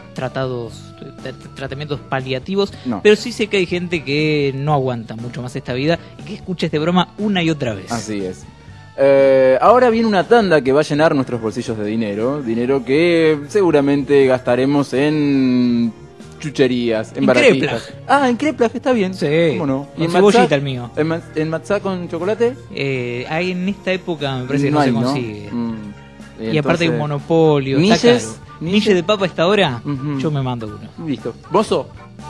tratamientos paliativos, No. pero sí sé que hay gente que no aguanta mucho más esta vida y que escucha este broma una y otra vez. Así es. Ahora viene una tanda que va a llenar nuestros bolsillos de dinero que seguramente gastaremos en chucherías, en En baratijas. Kreplach. En Kreplach, está bien. Sí, ¿Cómo no? con cebollita el mío. ¿En matzá con chocolate? Hay en esta época me parece que no hay, se consigue. Y aparte hay entonces- un monopolio. Está ¿Nilles? caro. ¿Nilles? ¿Nille de papa a esta hora? Ujú. Yo me mando uno. Listo. ¿Bozo?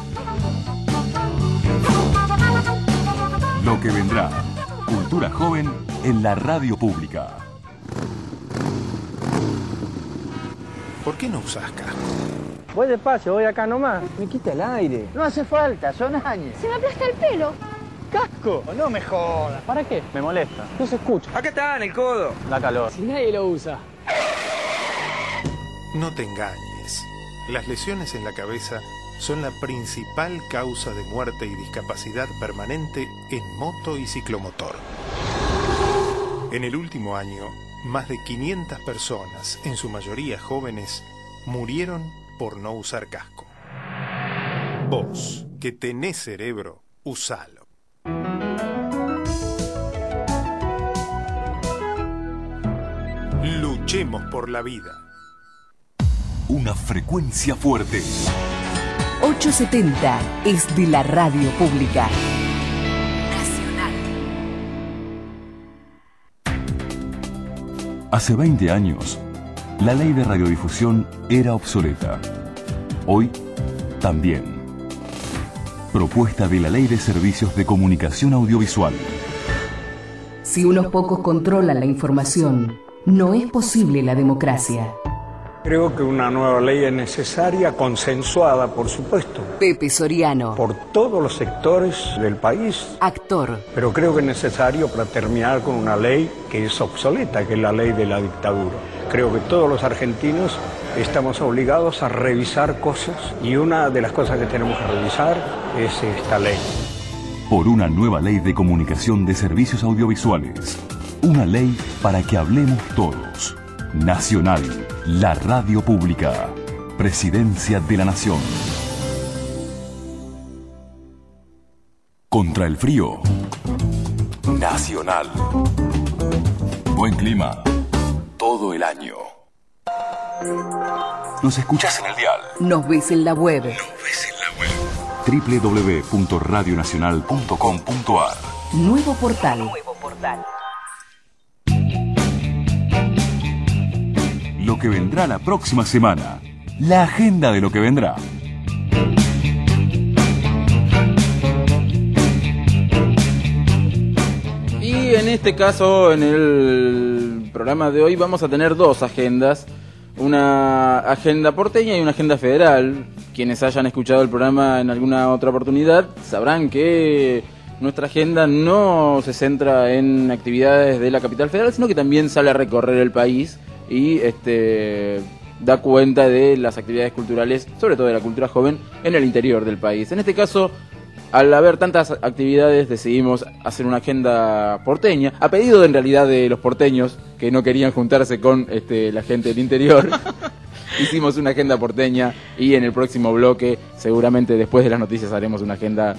Lo que vendrá. Cultura joven en la radio pública. ¿Por qué no usas casco? Voy despacio, voy acá nomás. Me quita el aire. No hace falta, son años. Se me aplasta el pelo. ¡Casco! No me jodas. ¿Para qué? Me molesta. No se escucha. Acá está, en el codo. Da calor. Si nadie lo usa. No te engañes. Las lesiones en la cabeza son la principal causa de muerte y discapacidad permanente en moto y ciclomotor. En el último año, más de 500 personas, en su mayoría jóvenes, murieron por no usar casco. Vos, que tenés cerebro, usalo. Luchemos por la vida. Una frecuencia fuerte. 870 es de la radio pública. Nacional. Hace 20 años, la ley de radiodifusión era obsoleta. Hoy, también. Propuesta de la Ley de Servicios de Comunicación Audiovisual. Si unos pocos controlan la información, no es posible la democracia. Creo que una nueva ley es necesaria, consensuada, por supuesto. Pepe Soriano. Por todos los sectores del país. Actor. Pero creo que es necesario para terminar con una ley que es obsoleta, que es la ley de la dictadura. Creo que todos los argentinos estamos obligados a revisar cosas y una de las cosas que tenemos que revisar es esta ley. Por una nueva ley de comunicación de servicios audiovisuales. Una ley para que hablemos todos. Nacional, la radio pública. Presidencia de la Nación. Contra el frío. Nacional. Buen clima. Todo el año. Nos escuchás en el dial. Nos ves en la web. www.radionacional.com.ar. Nuevo portal. Lo que vendrá la próxima semana. La agenda de lo que vendrá. Y en este caso, en el programa de hoy, vamos a tener dos agendas. Una agenda porteña y una agenda federal. Quienes hayan escuchado el programa en alguna otra oportunidad sabrán que nuestra agenda no se centra en actividades de la capital federal, sino que también sale a recorrer el país y da cuenta de las actividades culturales, sobre todo de la cultura joven, en el interior del país. En este caso, al haber tantas actividades, decidimos hacer una agenda porteña, a pedido en realidad de los porteños, que no querían juntarse con la gente del interior. Hicimos una agenda porteña y en el próximo bloque, seguramente después de las noticias, haremos una agenda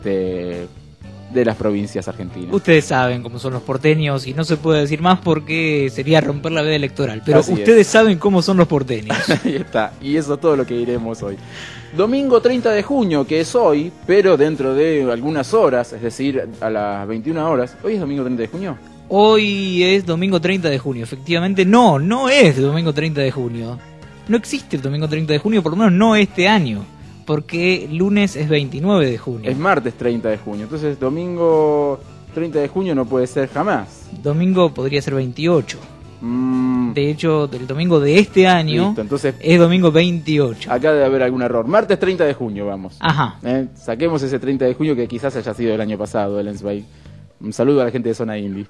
de las provincias argentinas. Ustedes saben cómo son los porteños y no se puede decir más porque sería romper la veda electoral, pero Así ustedes es. saben cómo son los porteños. Ahí está, y eso es todo lo que diremos hoy. Domingo 30 de junio, que es hoy, pero dentro de algunas horas, es decir, a las 21 horas. ¿Hoy es domingo 30 de junio? Hoy es domingo 30 de junio, efectivamente no es domingo 30 de junio. No existe el domingo 30 de junio, por lo menos no este año, porque lunes es 29 de junio. Es martes 30 de junio, entonces domingo 30 de junio no puede ser jamás. Domingo podría ser 28. De hecho, del domingo de este año, listo, entonces es domingo 28. Acá debe haber algún error. Martes 30 de junio, vamos. Ajá. Saquemos ese 30 de junio que quizás haya sido el año pasado, el Ensbike. Un saludo a la gente de Zona Indie,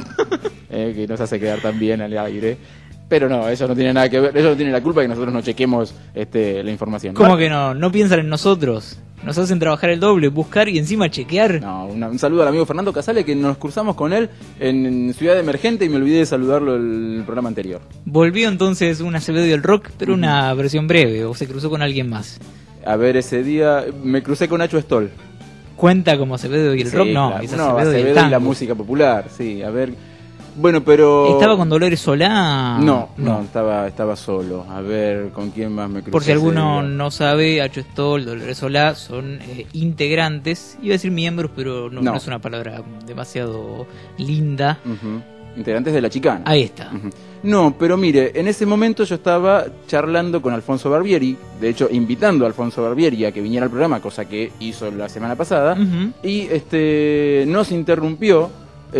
que nos hace quedar tan bien al aire. Pero no, ellos no tienen nada que ver, ellos no tienen la culpa de que nosotros no chequemos la información. ¿Cómo que no? ¿No piensan en nosotros? Nos hacen trabajar el doble, buscar y encima chequear. No, un saludo al amigo Fernando Casale, que nos cruzamos con él en Ciudad Emergente y me olvidé de saludarlo el programa anterior. Volvió entonces un Acevedo y el Rock, pero una versión breve, o se cruzó con alguien más. A ver, ese día me crucé con Nacho Stoll. ¿Cuenta como Acevedo y el Rock? No, claro. es Acevedo y el y tango. la música popular, sí, a ver. Bueno, pero... ¿Estaba con Dolores Solá? No, estaba solo. A ver, ¿con quién más me crucé? Por si alguno no sabe, Acho Stoll, Dolores Solá son integrantes, iba a decir miembros, pero no es una palabra demasiado linda. Integrantes de La Chicana. Ahí está. No, pero mire, en ese momento yo estaba charlando con Alfonso Barbieri, de hecho invitando a Alfonso Barbieri a que viniera al programa, cosa que hizo la semana pasada, y nos interrumpió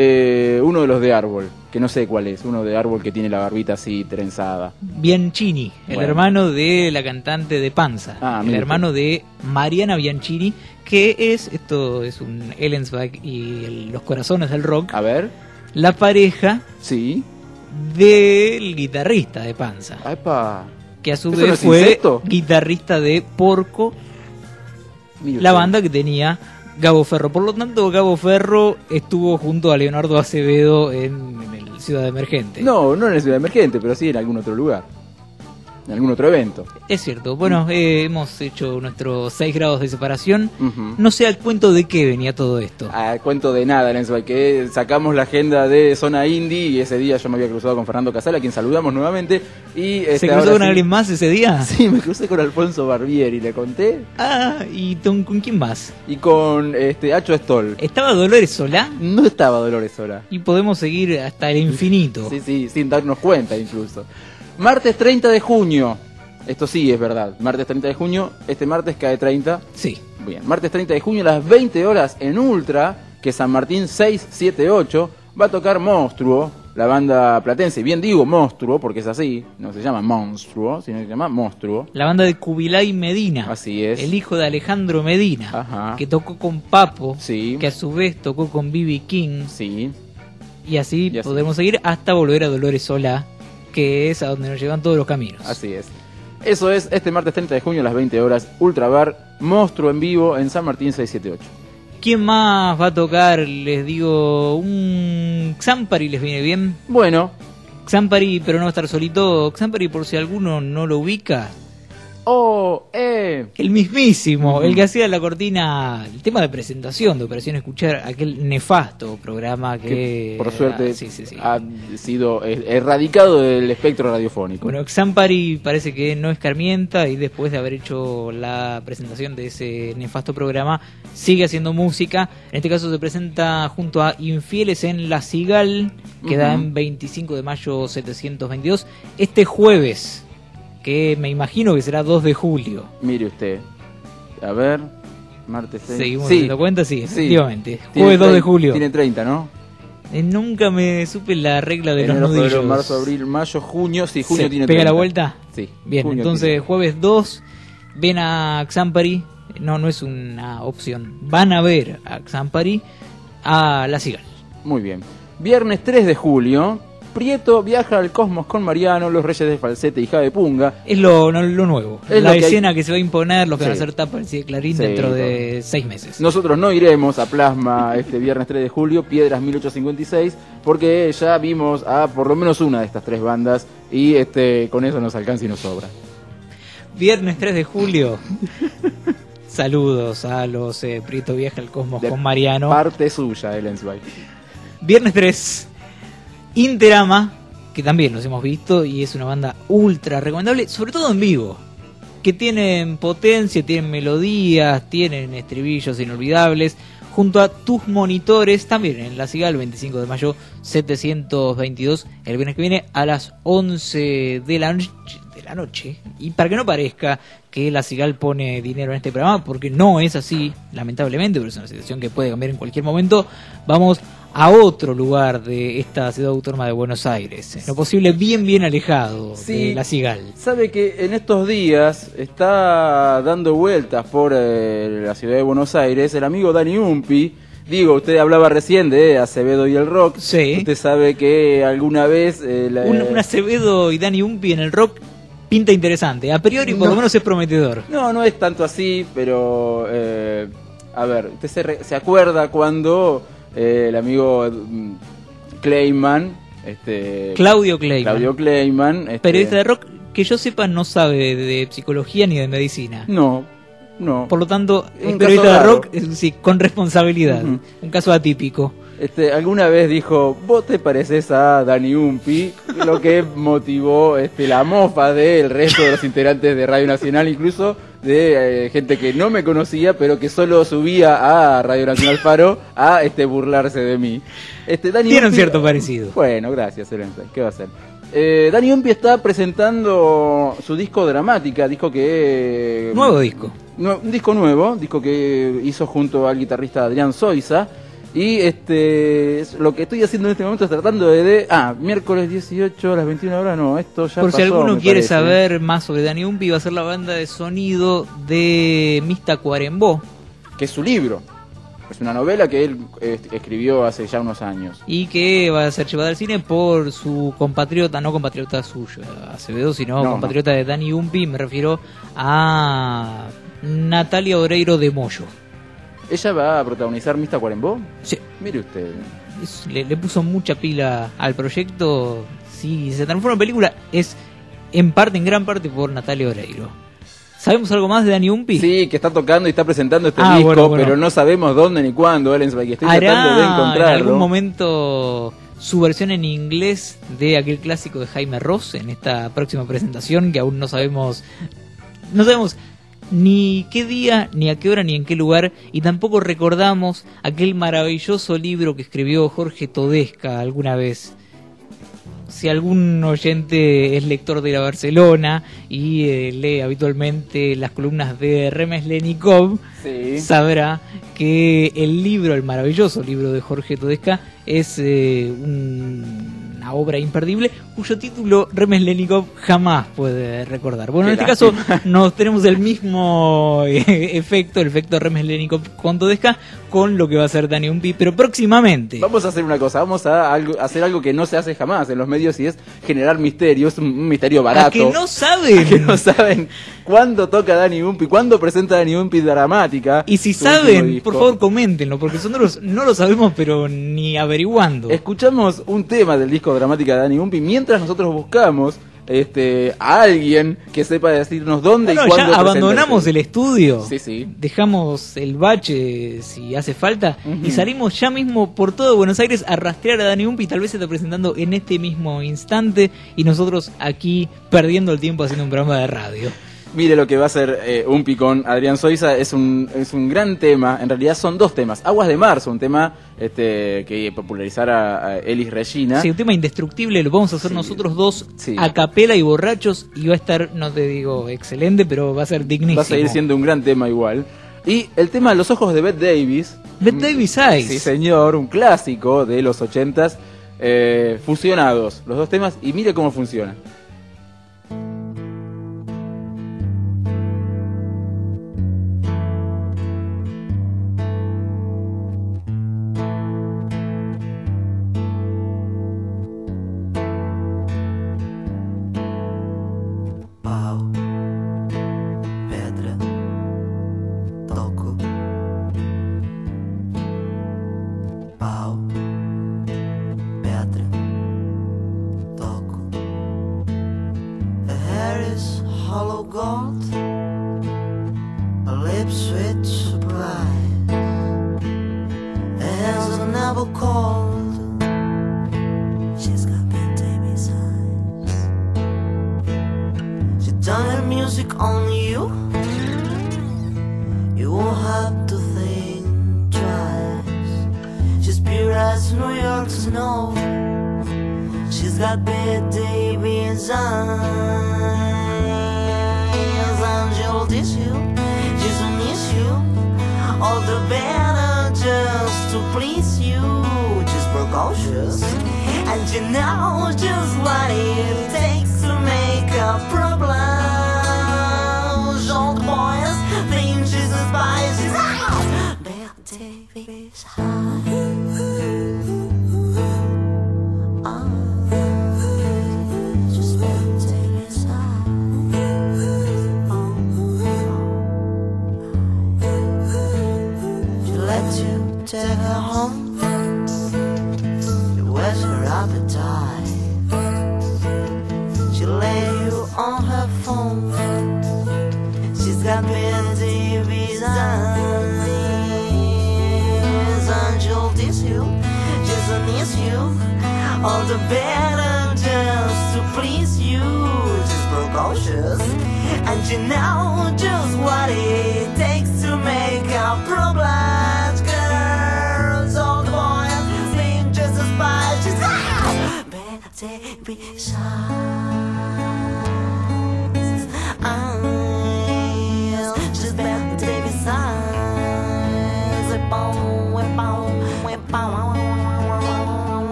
uno de los de Árbol, que no sé cuál es, uno de Árbol que tiene la barbita así trenzada. Bianchini, el hermano de la cantante de Panza, el hermano de Mariana Bianchini, que esto es un Ellensbach y los corazones del rock. A ver. La pareja sí. del guitarrista de Panza. ¡Epa! que a su ¿Eso vez no es fue Insecto? guitarrista de Porco, Mire la usted. banda que tenía Gabo Ferro. Por lo tanto, Gabo Ferro estuvo junto a Leonardo Acevedo en el Ciudad Emergente. No en el Ciudad Emergente, pero sí en algún otro lugar. En algún otro evento. Es cierto. Bueno, hemos hecho nuestros 6 grados de separación. Ujú. No sé al cuento de qué venía todo esto. Cuento de nada, Lensby, que sacamos la agenda de Zona Indie y ese día yo me había cruzado con Fernando Casala, a quien saludamos nuevamente. Y ¿Se ahora cruzó con sí- alguien más ese día? Sí, me crucé con Alfonso Barbieri, le conté. Ah, ¿y con quién más? Y con Acho Stoll. ¿Estaba Dolores Solá? No estaba Dolores Sola. Y podemos seguir hasta el infinito. Sí, sin darnos cuenta incluso. Martes 30 de junio. Esto sí es verdad. Martes 30 de junio. Este martes cae 30. Sí. Bien. Martes 30 de junio a las 20 horas en Ultra, que San Martín 678, va a tocar Monstruo, la banda platense. Bien digo Monstruo porque es así. No se llama Monstruo, sino que se llama Monstruo. La banda de Kubilay Medina. Así es. El hijo de Alejandro Medina. Ajá. Que tocó con Papo. Sí. Que a su vez tocó con B.B. King. Sí. Y así Y así. podemos seguir hasta volver a Dolores Solá, que es a donde nos llevan todos los caminos. Así es. Eso es este martes 30 de junio a las 20 horas, Ultra Bar, Monstruo en vivo en San Martín 678. ¿Quién más va a tocar? Les digo, un Xampari les viene bien. Bueno, Xampari, pero no va a estar solito. Xampari, por si alguno no lo ubica. El mismísimo, el que hacía la cortina, el tema de presentación de Operación Escuchar, aquel nefasto programa que por suerte sí. ha sido erradicado del espectro radiofónico. Bueno, Xampari parece que no escarmienta y después de haber hecho la presentación de ese nefasto programa, sigue haciendo música. En este caso se presenta junto a Infieles en La Cigal, que da en 25 de mayo 722, este jueves, que me imagino que será 2 de julio. Mire usted, a ver, martes 30. ¿Seguimos dando cuenta? Sí, efectivamente. Tiene Jueves 2 de 30, julio. Tiene 30, ¿no? Nunca me supe la regla de los Enero, nudillos. febrero, marzo, abril, mayo, junio. Sí, junio ¿Se tiene 30. pega la vuelta? Sí. Bien, junio entonces tiene. jueves 2 ven a Xampari. No es una opción. Van a ver a Xampari a La Cigal. Muy bien. Viernes 3 de julio, Prieto viaja al Cosmos con Mariano, Los Reyes de Falsete y Jade Punga. Es lo nuevo. Es la lo que escena hay. que se va a imponer, los que Sí. van a hacer tapa del Clarín Sí, dentro todo. de 6 meses. Nosotros no iremos a Plasma este viernes 3 de julio, Piedras 1856, porque ya vimos a por lo menos una de estas 3 bandas y con eso nos alcanza y nos sobra. Viernes 3 de julio. Saludos a los Prieto viaja al Cosmos De con Mariano. Parte suya, Ellen Zweig. Viernes 3, Interama, que también los hemos visto y es una banda ultra recomendable, sobre todo en vivo, que tienen potencia, tienen melodías, tienen estribillos inolvidables, junto a Tus Monitores, también en La Cigal, 25 de mayo 722, el viernes que viene a las 11 de la noche. Y para que no parezca que La Cigal pone dinero en este programa, porque no es así, lamentablemente, pero es una situación que puede cambiar en cualquier momento, vamos a otro lugar de esta ciudad autónoma de Buenos Aires, en lo posible bien alejado Sí. de La Cigal. Sabe que en estos días está dando vueltas por la ciudad de Buenos Aires el amigo Dani Umpi. Digo, usted hablaba recién de Acevedo y el rock. Sí. Usted sabe que alguna vez... Un Acevedo y Dani Umpi en el rock pinta interesante. A priori, por No. lo menos es prometedor. No es tanto así, pero... a ver, usted se acuerda cuando el amigo Clayman... Claudio Clayman. este, Periodista de rock que yo sepa no sabe de psicología ni de medicina. No. Por lo tanto, Un es periodista caso de raro. rock, sí, con responsabilidad. Ujú. Un caso atípico. Alguna vez dijo, vos te pareces a Dani Umpi, lo que motivó la mofa del resto de los integrantes de Radio Nacional, incluso de gente que no me conocía, pero que solo subía a Radio Nacional Faro a burlarse de mí. Dani Tiene un Umpi- cierto parecido. Bueno, gracias, Elenza. ¿Qué va a hacer? Dani Umpi está presentando su disco Dramática, disco que... Nuevo disco. Un disco nuevo, disco que hizo junto al guitarrista Adrián Zoiza. Y lo que estoy haciendo en este momento es tratando miércoles 18 a las 21 horas, no, esto ya Por pasó, si alguno me quiere parece. saber más sobre Dani Umpi, va a ser la banda de sonido de Mista Cuarembó. Que es su libro. Es una novela que él escribió hace ya unos años. Y que va a ser llevada al cine por su compatriota, no compatriota suyo, Acevedo, sino compatriota de Dani Umpi. Me refiero a Natalia Oreiro de Moyo. ¿Ella va a protagonizar Mista Cuarembó? Sí. Mire usted. Le puso mucha pila al proyecto. Si se transforma en película, es en gran parte por Natalia Oreiro. ¿Sabemos algo más de Dani Umpi? Sí, que está tocando y está presentando este disco, bueno. Pero no sabemos dónde ni cuándo. Estoy tratando de encontrarlo. En algún momento su versión en inglés de aquel clásico de Jaime Ross en esta próxima presentación, que aún no sabemos ni qué día, ni a qué hora, ni en qué lugar, y tampoco recordamos aquel maravilloso libro que escribió Jorge Todesca alguna vez. Si algún oyente es lector de La Barcelona y lee habitualmente las columnas de Remeslenikov, sí, sabrá que el maravilloso libro de Jorge Todesca es una obra imperdible cuyo título Remeslenikov jamás puede recordar. Bueno, en este caso nos tenemos el mismo efecto, el efecto Remeslenikov con Todesca, con lo que va a ser Dani Umpi, pero próximamente. Vamos a hacer una cosa, vamos a hacer algo que no se hace jamás en los medios, y es generar misterio. Es un misterio barato. ¿A que no saben? ¿A que no saben cuándo toca Dani Umpi? ¿Cuándo presenta Dani Umpi Dramática? Y si saben, por favor coméntenlo, porque nosotros no lo sabemos, pero ni averiguando. Escuchamos un tema del disco Dramática de Dani Umpi mientras nosotros buscamos a alguien que sepa decirnos dónde y cuándo. Ya abandonamos el estudio, sí. Dejamos el bache si hace falta, y salimos ya mismo por todo Buenos Aires a rastrear a Dani Umpi. Tal vez se está presentando en este mismo instante y nosotros aquí perdiendo el tiempo haciendo un programa de radio. Mire lo que va a hacer Umpi con Adrián Zoiza. Es un gran tema. En realidad son dos temas. Aguas de Marzo, un tema que popularizara a Elis Regina. Sí, un tema indestructible. Lo vamos a hacer nosotros dos a capela y borrachos. Y va a estar, no te digo excelente, pero va a ser dignísimo. Va a seguir siendo un gran tema igual. Y el tema Los Ojos de Bette Davis. Bette Davis Eyes. Sí, señor. Un clásico de los 80s. Fusionados los dos temas. Y mire cómo funciona.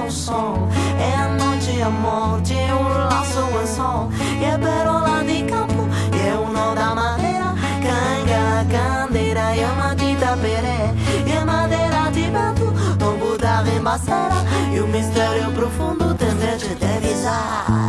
o som. E a noite a morte, un laço e sol. E perola di campo, e uno da madeira. Canga, candeira, e uma dita peré. E madeira de vento, não botar em baçara. E o mistério profundo tende de devisar.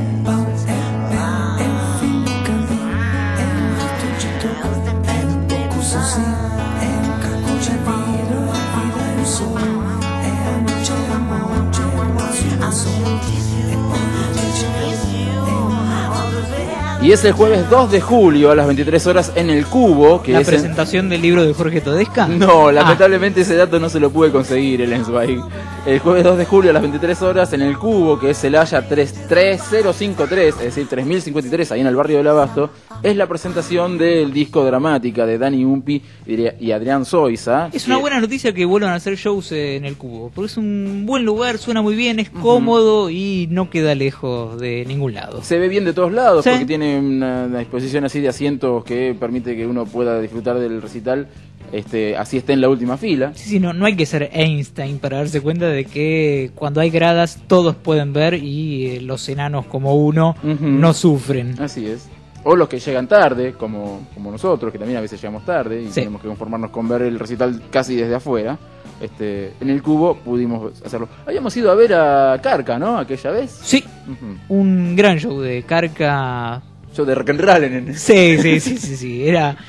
Y es el jueves 2 de julio a las 23 horas en el Cubo. Que ¿La es presentación del libro de Jorge Todesca? No, lamentablemente ese dato no se lo pude conseguir, el Ensway. El jueves 2 de julio a las 23 horas en el Cubo, que es el Haya 33053, es decir, 3053, ahí en el barrio del Abasto, es la presentación del disco Dramática de Dani Umpi y Adrián Zoiza. Es una buena noticia que vuelvan a hacer shows en el Cubo, porque es un buen lugar, suena muy bien, es cómodo y no queda lejos de ningún lado. Se ve bien de todos lados, ¿Sí? Porque tiene una disposición así de asientos que permite que uno pueda disfrutar del recital, así esté en la última fila. Sí, no hay que ser Einstein para darse cuenta de que cuando hay gradas todos pueden ver y los enanos como uno no sufren. Así es. O los que llegan tarde, como nosotros, que también a veces llegamos tarde y tenemos que conformarnos con ver el recital casi desde afuera. En el Cubo pudimos hacerlo. Habíamos ido a ver a Carca, ¿no? Aquella vez. Sí, un gran show de Carca. Show de rock and roll en Sí.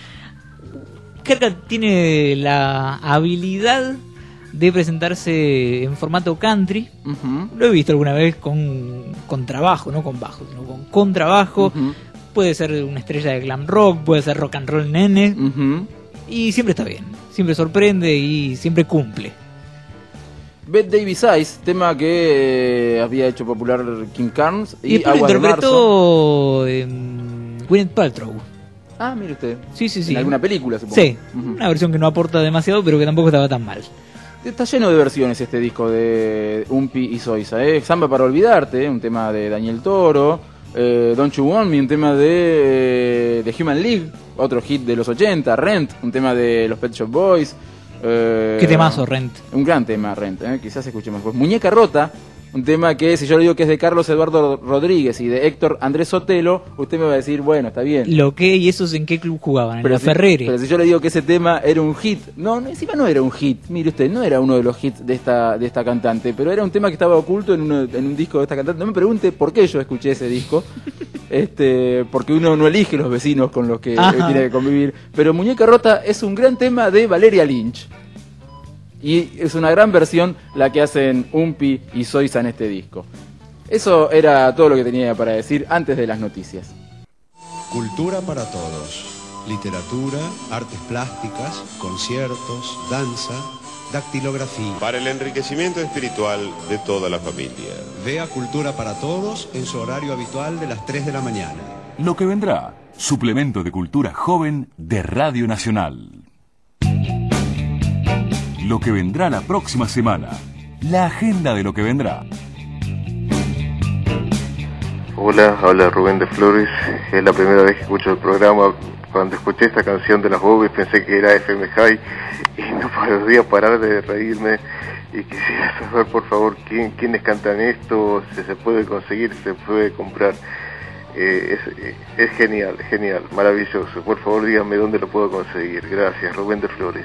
Carca tiene la habilidad de presentarse en formato country. Lo he visto alguna vez con trabajo, no con bajo, sino con contrabajo. Puede ser una estrella de glam rock, puede ser rock and roll nene. Y siempre está bien, siempre sorprende y siempre cumple. Bette Davis Eyes, tema que había hecho popular King Carnes y después lo Agua de interpretó Gwyneth Paltrow. Ah, mire usted. Sí. En alguna película, supongo. Sí, una versión que no aporta demasiado, pero que tampoco estaba tan mal. Está lleno de versiones este disco de Umpi y Zoiza. Samba para olvidarte, un tema de Daniel Toro. Don't You Want Me, un tema de Human League, otro hit de los 80. Rent, un tema de los Pet Shop Boys. ¿Qué temazo, Rent? Un gran tema, Rent, quizás escuchemos después. Muñeca Rota, un tema que si yo le digo que es de Carlos Eduardo Rodríguez y de Héctor Andrés Sotelo, usted me va a decir, bueno, está bien. ¿Lo qué? ¿Y esos en qué club jugaban? ¿En la Ferrere? Pero si yo le digo que ese tema era un hit, encima no era un hit, mire usted, no era uno de los hits de esta cantante, pero era un tema que estaba oculto en un disco de esta cantante. No me pregunte por qué yo escuché ese disco, porque uno no elige los vecinos con los que tiene que convivir. Pero Muñeca Rota es un gran tema de Valeria Lynch. Y es una gran versión la que hacen Umpi y Zoiza en este disco. Eso era todo lo que tenía para decir antes de las noticias. Cultura para todos. Literatura, artes plásticas, conciertos, danza, dactilografía. Para el enriquecimiento espiritual de toda la familia. Vea Cultura para Todos en su horario habitual de las 3 de la mañana. Lo que vendrá. Suplemento de cultura joven de Radio Nacional. Lo que vendrá la próxima semana. La agenda de lo que vendrá. Hola, habla Rubén de Flores. Es la primera vez que escucho el programa. Cuando escuché esta canción de las Bobbies pensé que era FM High y no podía parar de reírme. Y quisiera saber, por favor, quiénes cantan esto, si se puede conseguir, si se puede comprar. Es genial, maravilloso. Por favor, díganme dónde lo puedo conseguir. Gracias, Rubén de Flores.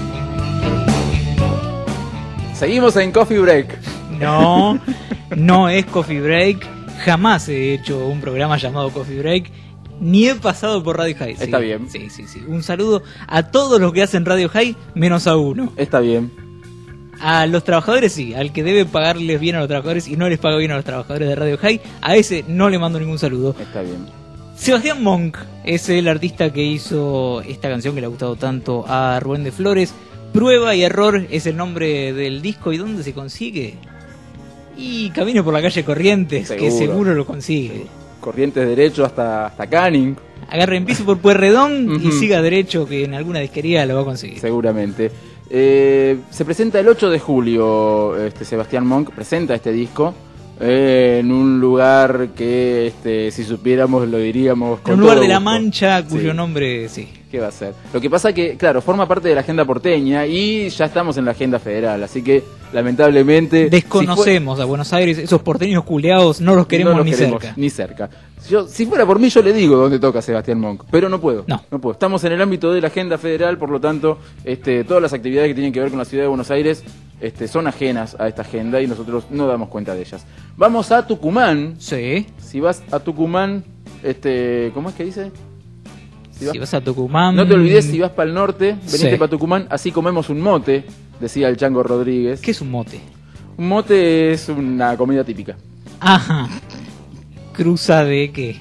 Seguimos en Coffee Break. No es Coffee Break. Jamás he hecho un programa llamado Coffee Break. Ni he pasado por Radio High. Está bien. Sí. Un saludo a todos los que hacen Radio High, menos a uno. Está bien. A los trabajadores sí, al que debe pagarles bien a los trabajadores y no les paga bien a los trabajadores de Radio High, a ese no le mando ningún saludo. Está bien. Sebastián Monk es el artista que hizo esta canción que le ha gustado tanto a Rubén de Flores. Prueba y Error es el nombre del disco. ¿Y dónde se consigue? Y camine por la calle Corrientes, que seguro lo consigue. Corrientes derecho hasta Canning. Agarre en piso por Pueyrredón y siga derecho, que en alguna disquería lo va a conseguir. Seguramente. Se presenta el 8 de julio. Sebastián Monk presenta este disco en un lugar que si supiéramos lo diríamos con un lugar todo de La gusto. Mancha cuyo nombre sí. ¿Qué va a ser? Lo que pasa que, claro, forma parte de la agenda porteña y ya estamos en la agenda federal, así que lamentablemente... Desconocemos a Buenos Aires, esos porteños culeados no los queremos, ni cerca. Si fuera por mí, yo le digo dónde toca Sebastián Monk, pero no puedo. No puedo. Estamos en el ámbito de la agenda federal, por lo tanto, todas las actividades que tienen que ver con la ciudad de Buenos Aires son ajenas a esta agenda y nosotros no damos cuenta de ellas. Vamos a Tucumán. Sí. Si vas a Tucumán, ¿cómo es que dice? Si vas a Tucumán... No te olvides, si vas para el norte, veniste para Tucumán, así comemos un mote, decía el Chango Rodríguez. ¿Qué es un mote? Un mote es una comida típica. Ajá. ¿Cruza de qué?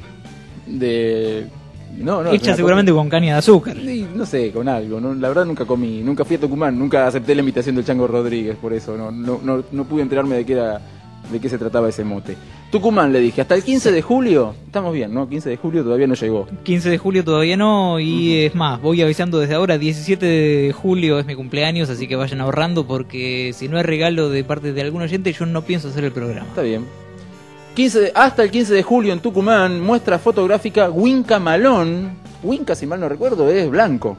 No, hecha seguramente con caña de azúcar. Sí, no sé, con algo. No, la verdad nunca comí, nunca fui a Tucumán, nunca acepté la invitación del Chango Rodríguez, por eso no pude enterarme de qué se trataba ese mote. Tucumán, le dije, hasta el 15 de julio, estamos bien, ¿no? 15 de julio todavía no llegó. 15 de julio todavía no, y es más, voy avisando desde ahora, 17 de julio es mi cumpleaños, así que vayan ahorrando, porque si no es regalo de parte de algún oyente, yo no pienso hacer el programa. Está bien. Hasta el 15 de julio en Tucumán, muestra fotográfica Winca Malón. Winca, si mal no recuerdo, es blanco.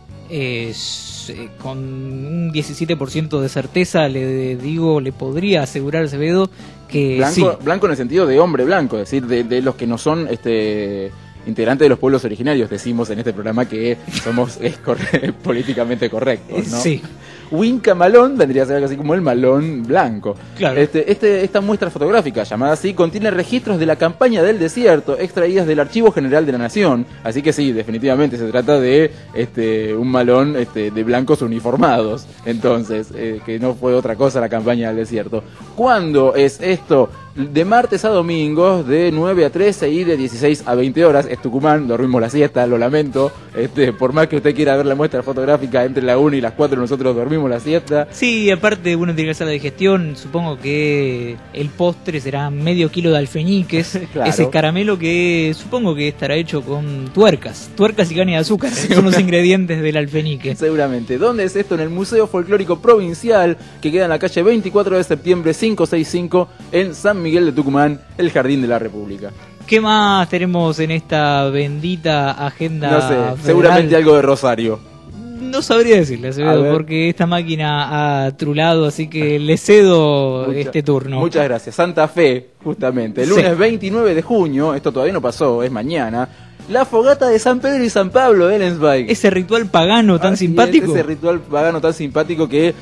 Con un 17% de certeza le podría asegurar Acevedo que blanco, sí. Blanco en el sentido de hombre blanco, es decir, de los que no son integrantes de los pueblos originarios, decimos en este programa que somos políticamente correctos, ¿no? Sí. Winca Malón vendría a ser algo así como el malón blanco. Claro. Esta muestra fotográfica, llamada así, contiene registros de la campaña del desierto extraídas del Archivo General de la Nación. Así que sí, definitivamente se trata de un malón de blancos uniformados. Entonces, que no fue otra cosa la campaña del desierto. ¿Cuándo es esto? De martes a domingos, de 9 a 13 y de 16 a 20 horas. Es Tucumán, dormimos la siesta, lo lamento. Por más que usted quiera ver la muestra fotográfica entre la 1 y las 4, nosotros dormimos la siesta. Sí, aparte uno tiene que hacer la digestión. Supongo que el postre será medio kilo de alfeñiques. Claro. Ese caramelo que supongo que estará hecho con tuercas y caña de azúcar. Son los ingredientes del alfeñique. Seguramente. ¿Dónde es esto? En el Museo Folclórico Provincial, que queda en la calle 24 de septiembre 565 en San Miguel de Tucumán, el Jardín de la República. ¿Qué más tenemos en esta bendita agenda? No sé, federal? Seguramente algo de Rosario. No sabría decirle, Acevedo, porque esta máquina ha trulado, así que le cedo este turno. Muchas gracias. Santa Fe, justamente. El lunes 29 de junio, esto todavía no pasó, es mañana, la fogata de San Pedro y San Pablo de Ellensburg. Ese ritual pagano tan simpático. Ese ritual pagano tan simpático que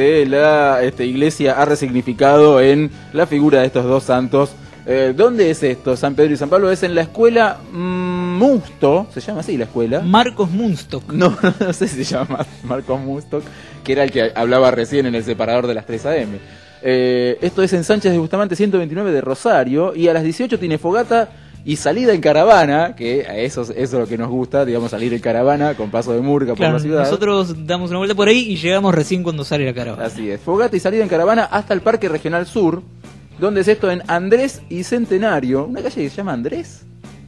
la iglesia ha resignificado en la figura de estos dos santos. ¿Dónde es esto? San Pedro y San Pablo es en la escuela Munsto, se llama así la escuela. Marcos Munstock. No sé si se llama Marcos Munstock, que era el que hablaba recién en el separador de las 3 AM. Esto es en Sánchez de Bustamante 129 de Rosario, y a las 18 tiene fogata y salida en caravana, que eso es lo que nos gusta, digamos, salir en caravana con paso de murga por la ciudad. Nosotros damos una vuelta por ahí y llegamos recién cuando sale la caravana. Así es, fogata y salida en caravana hasta el Parque Regional Sur. ¿Dónde es esto? En Andrés y Centenario. ¿Una calle que se llama Andrés?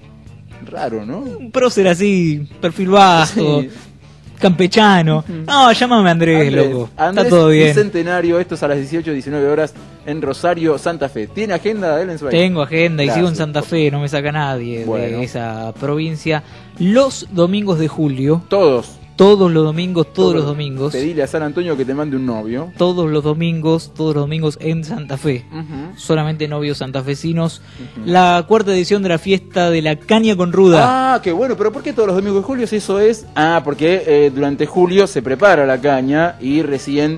Raro, ¿no? Un prócer así, perfil bajo, sí. Campechano. No, llámame Andrés, loco. Andrés está todo bien. Y Centenario, esto es a las 18-19 horas en Rosario, Santa Fe. ¿Tiene agenda de Ellensburg? Tengo agenda y sigo en Santa Fe, no me saca nadie de esa provincia. Los domingos de julio. Todos los domingos. Pedile a San Antonio que te mande un novio. Todos los domingos en Santa Fe. Solamente novios santafesinos. La cuarta edición de la fiesta de la caña con ruda. Ah, qué bueno, pero ¿por qué todos los domingos de julio si eso es? Porque durante julio se prepara la caña y recién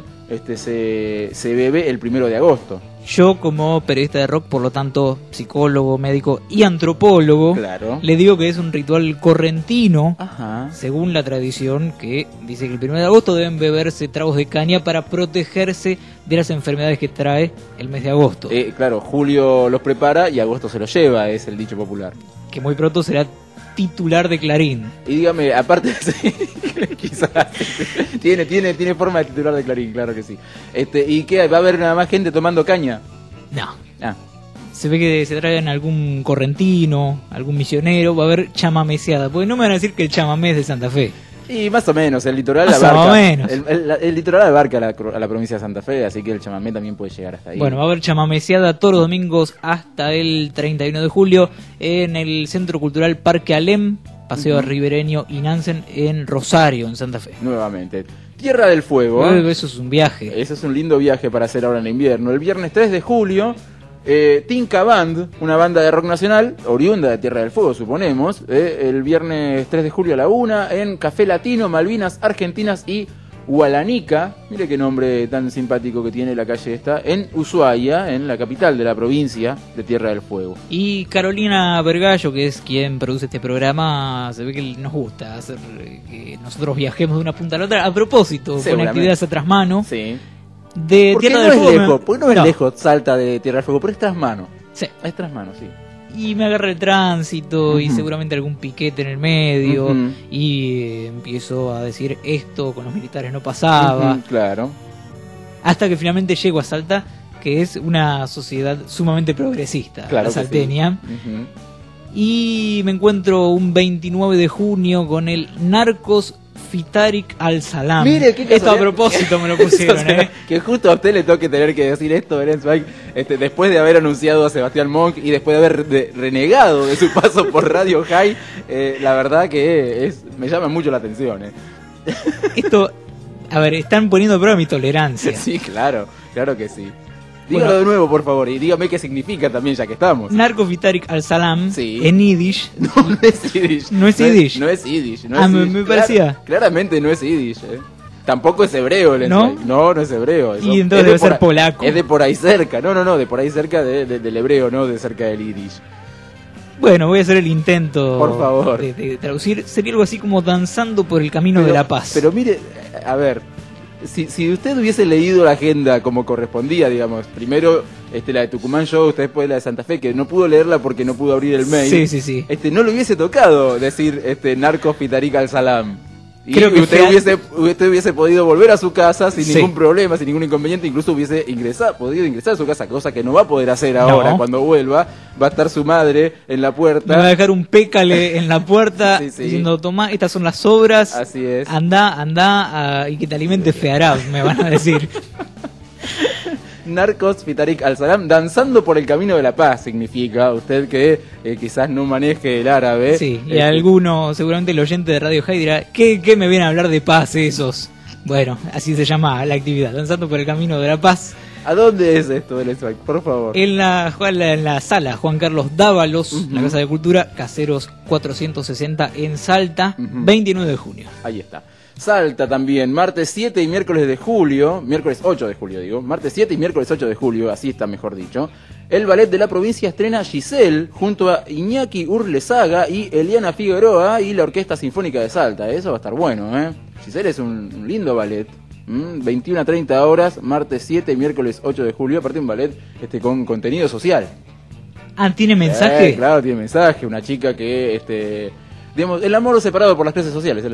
se bebe el 1 de agosto. Yo, como periodista de rock, por lo tanto psicólogo, médico y antropólogo, le digo que es un ritual correntino, según la tradición, que dice que el 1 de agosto deben beberse tragos de caña para protegerse de las enfermedades que trae el mes de agosto. Claro, julio los prepara y agosto se los lleva, es el dicho popular. Que muy pronto será titular de Clarín. Y dígame, aparte quizás tiene forma de titular de Clarín, claro que sí. ¿Y qué? ¿Va a haber nada más gente tomando caña? No. Se ve que se traen algún correntino, algún misionero, va a haber chamameseada, porque no me van a decir que el chamamé es de Santa Fe. Y más o menos, el litoral abarca el litoral abarca a la provincia de Santa Fe, así que el chamamé también puede llegar hasta ahí. Bueno, va a haber chamameseada todos los domingos hasta el 31 de julio en el Centro Cultural Parque Alem, Paseo Ribereño y Nansen en Rosario, en Santa Fe. Nuevamente. Tierra del Fuego. Eso es un viaje. Eso es un lindo viaje para hacer ahora en invierno. El viernes 3 de julio, Tinca Band, una banda de rock nacional, oriunda de Tierra del Fuego, suponemos, el viernes 3 de julio a la 1, en Café Latino, Malvinas Argentinas y Hualanica. Mire qué nombre tan simpático que tiene la calle esta, en Ushuaia, en la capital de la provincia de Tierra del Fuego. Y Carolina Vergallo, que es quien produce este programa, se ve que nos gusta hacer que nosotros viajemos de una punta a la otra. A propósito, con actividades a trasmano. Sí. De Tierra del Fuego. ¿Por qué no es lejos Salta de Tierra del Fuego? Pero es trasmano. Sí. Es trasmano, sí. Y me agarra el tránsito y seguramente algún piquete en el medio y empiezo a decir esto con los militares no pasaba. Claro. Hasta que finalmente llego a Salta, que es una sociedad sumamente progresista, claro, la salteña. Sí. Y me encuentro un 29 de junio con el Narcos Fitarik Al-Salam. Mire, qué esto a propósito me lo pusieron, Que justo a usted le toque tener que decir esto, Berenzweig, después de haber anunciado a Sebastián Monk y después de haber renegado de su paso por Radio High, la verdad que me llama mucho la atención. Esto, a ver, están poniendo a prueba mi tolerancia. Sí, claro que sí. Dígalo de nuevo, por favor, y dígame qué significa también, ya que estamos. Narco Fitarik Al-Salam, sí. En Yiddish. No es Yiddish. No es Yiddish. No es Yiddish. Me parecía. Claramente no es Yiddish. Tampoco es hebreo, ¿No? No es hebreo. Y entonces debe ser polaco. Es de por ahí cerca. No, de por ahí cerca del hebreo, no de cerca del Yiddish. Bueno, voy a hacer el intento, por favor, de traducir. Sería algo así como danzando por el camino de la paz. Pero mire, a ver, si usted hubiese leído la agenda como correspondía, digamos, primero la de Tucumán Show, usted después la de Santa Fe, que no pudo leerla porque no pudo abrir el mail. Sí. No le hubiese tocado decir Narcos Fitarik Al-Salam. Y creo que usted hubiese podido volver a su casa sin ningún problema, sin ningún inconveniente, incluso hubiese podido ingresar a su casa, cosa que no va a poder hacer ahora. Cuando vuelva, va a estar su madre en la puerta. Me va a dejar un pécale en la puerta diciendo, tomá, estas son las obras. Así es. Anda y que te alimente Fearab, me van a decir. Narcos Fitarik Al-Salam, danzando por el camino de la paz, significa. Usted que quizás no maneje el árabe. Sí, y alguno, seguramente el oyente de Radio High dirá, ¿qué me vienen a hablar de paz esos? Bueno, así se llama la actividad, danzando por el camino de la paz. ¿A dónde es esto, Berenzweig? Por favor. En la sala Juan Carlos Dávalos, la Casa de Cultura, Caseros 460 en Salta, 29 de junio. Ahí está. Salta también, martes 7 y miércoles 8 de julio digo, martes 7 y miércoles 8 de julio, así está mejor dicho. El ballet de la provincia estrena Giselle junto a Iñaki Urlezaga y Eliana Figueroa y la Orquesta Sinfónica de Salta. Eso va a estar bueno, Giselle es un lindo ballet. 21 a 30 horas, martes 7 y miércoles 8 de julio, aparte un ballet con contenido social. ¿Tiene mensaje? Claro, tiene mensaje, una chica que, digamos, el amor separado por las clases sociales,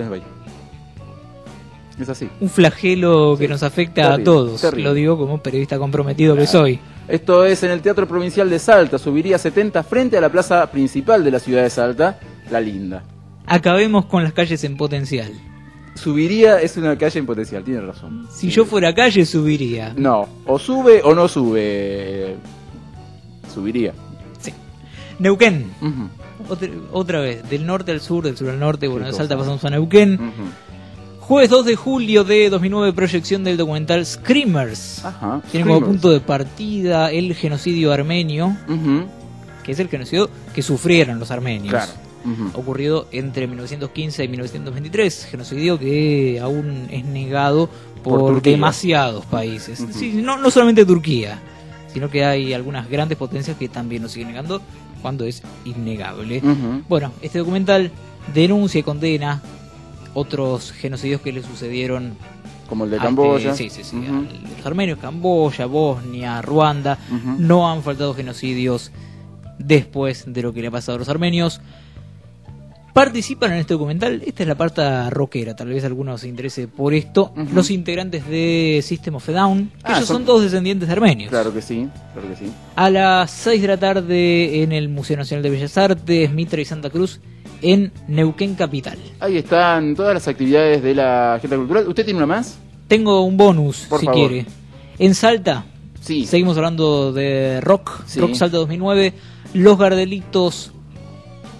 es así. Un flagelo que nos afecta a todos. Terrible. Lo digo como periodista comprometido que soy. Esto es en el Teatro Provincial de Salta. Subiría 70 frente a la plaza principal de la ciudad de Salta, La Linda. Acabemos con las calles en potencial. Subiría es una calle en potencial, tiene razón. Si yo fuera calle, subiría. No, o sube o no sube. Subiría. Sí. Neuquén. Otra vez, del norte al sur al norte. Bueno, de Salta pasamos a Neuquén. Jueves 2 de julio de 2009, proyección del documental Screamers. Tiene como punto de partida el genocidio armenio, que es el genocidio que sufrieron los armenios. Claro. Ocurrido entre 1915 y 1923, genocidio que aún es negado por demasiados países. Sí, no solamente Turquía, sino que hay algunas grandes potencias que también lo siguen negando cuando es innegable. Bueno, este documental denuncia y condena otros genocidios que le sucedieron, como el de Camboya. Sí, a los armenios, Camboya, Bosnia, Ruanda. No han faltado genocidios después de lo que le ha pasado a los armenios. Participan en este documental, esta es la parte rockera, tal vez alguno se interese por esto, los integrantes de System of a Down, que ellos son todos descendientes de armenios. Claro que sí. A las 6 de la tarde en el Museo Nacional de Bellas Artes, Mitra y Santa Cruz, en Neuquén Capital. Ahí están todas las actividades de la agenda cultural. ¿Usted tiene una más? Tengo un bonus, por si favor. quiere. En Salta, seguimos hablando de rock, Rock Salta 2009, Los Gardelitos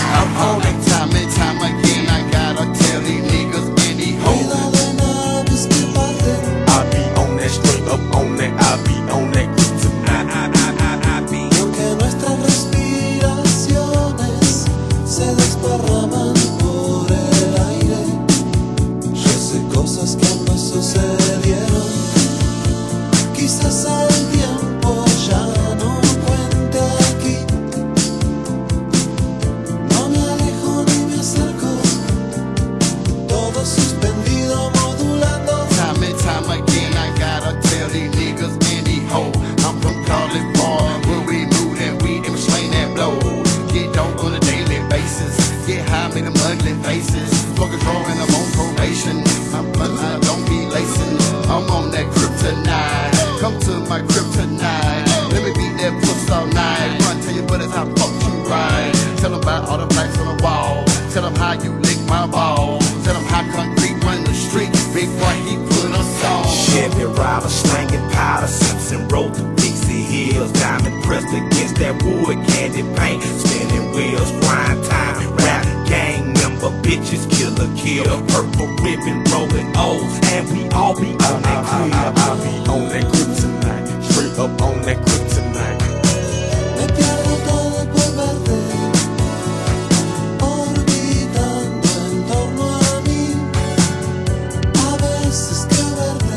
I'm on it. Time and time again, I gotta tell these niggas any hoe. I be on that straight up on that. I be on that kryptonite. I be. Y aunque nuestras respiraciones se desparraman por el aire, yo sé cosas que no sucedieron. Quizás el tiempo ya no cuente aquí. No me alejo ni me acerco, todo suspendido modulando. Time and time again, I gotta tell these niggas any hoe. I'm from California, where we move that weed and slang that blow. Get dope on a daily basis, get high, make them ugly faces. Smoke a draw and I'm on probation. I don't be lacing, I'm on that kryptonite. Come to my kryptonite, let me beat that puss all night. Run, tell your buddies how fuck you ride. Tell them about all the plaques on the wall. Tell them how you lick my ball. Tell them how concrete run the street. Big boy, he put us on. Chevy rider, slanging powder, Simpson road to Dixie Hills. Diamond pressed against that wood candy paint. Spinning wheels, grind time, rap gang member, bitches, killer, kill. Purple ribbon, rolling O's, and we all be on that crib. I be on that kryptonite, straight up on that kryptonite. Me pierdo todo por verte, orbitando en torno a mí. A veces creo verte.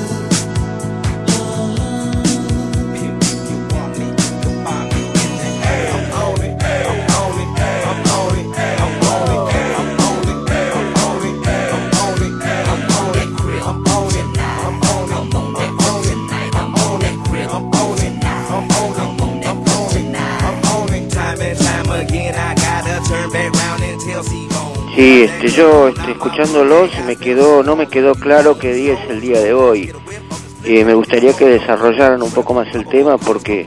Sí, yo escuchándolo no me quedó claro qué día es el día de hoy. Me gustaría que desarrollaran un poco más el tema porque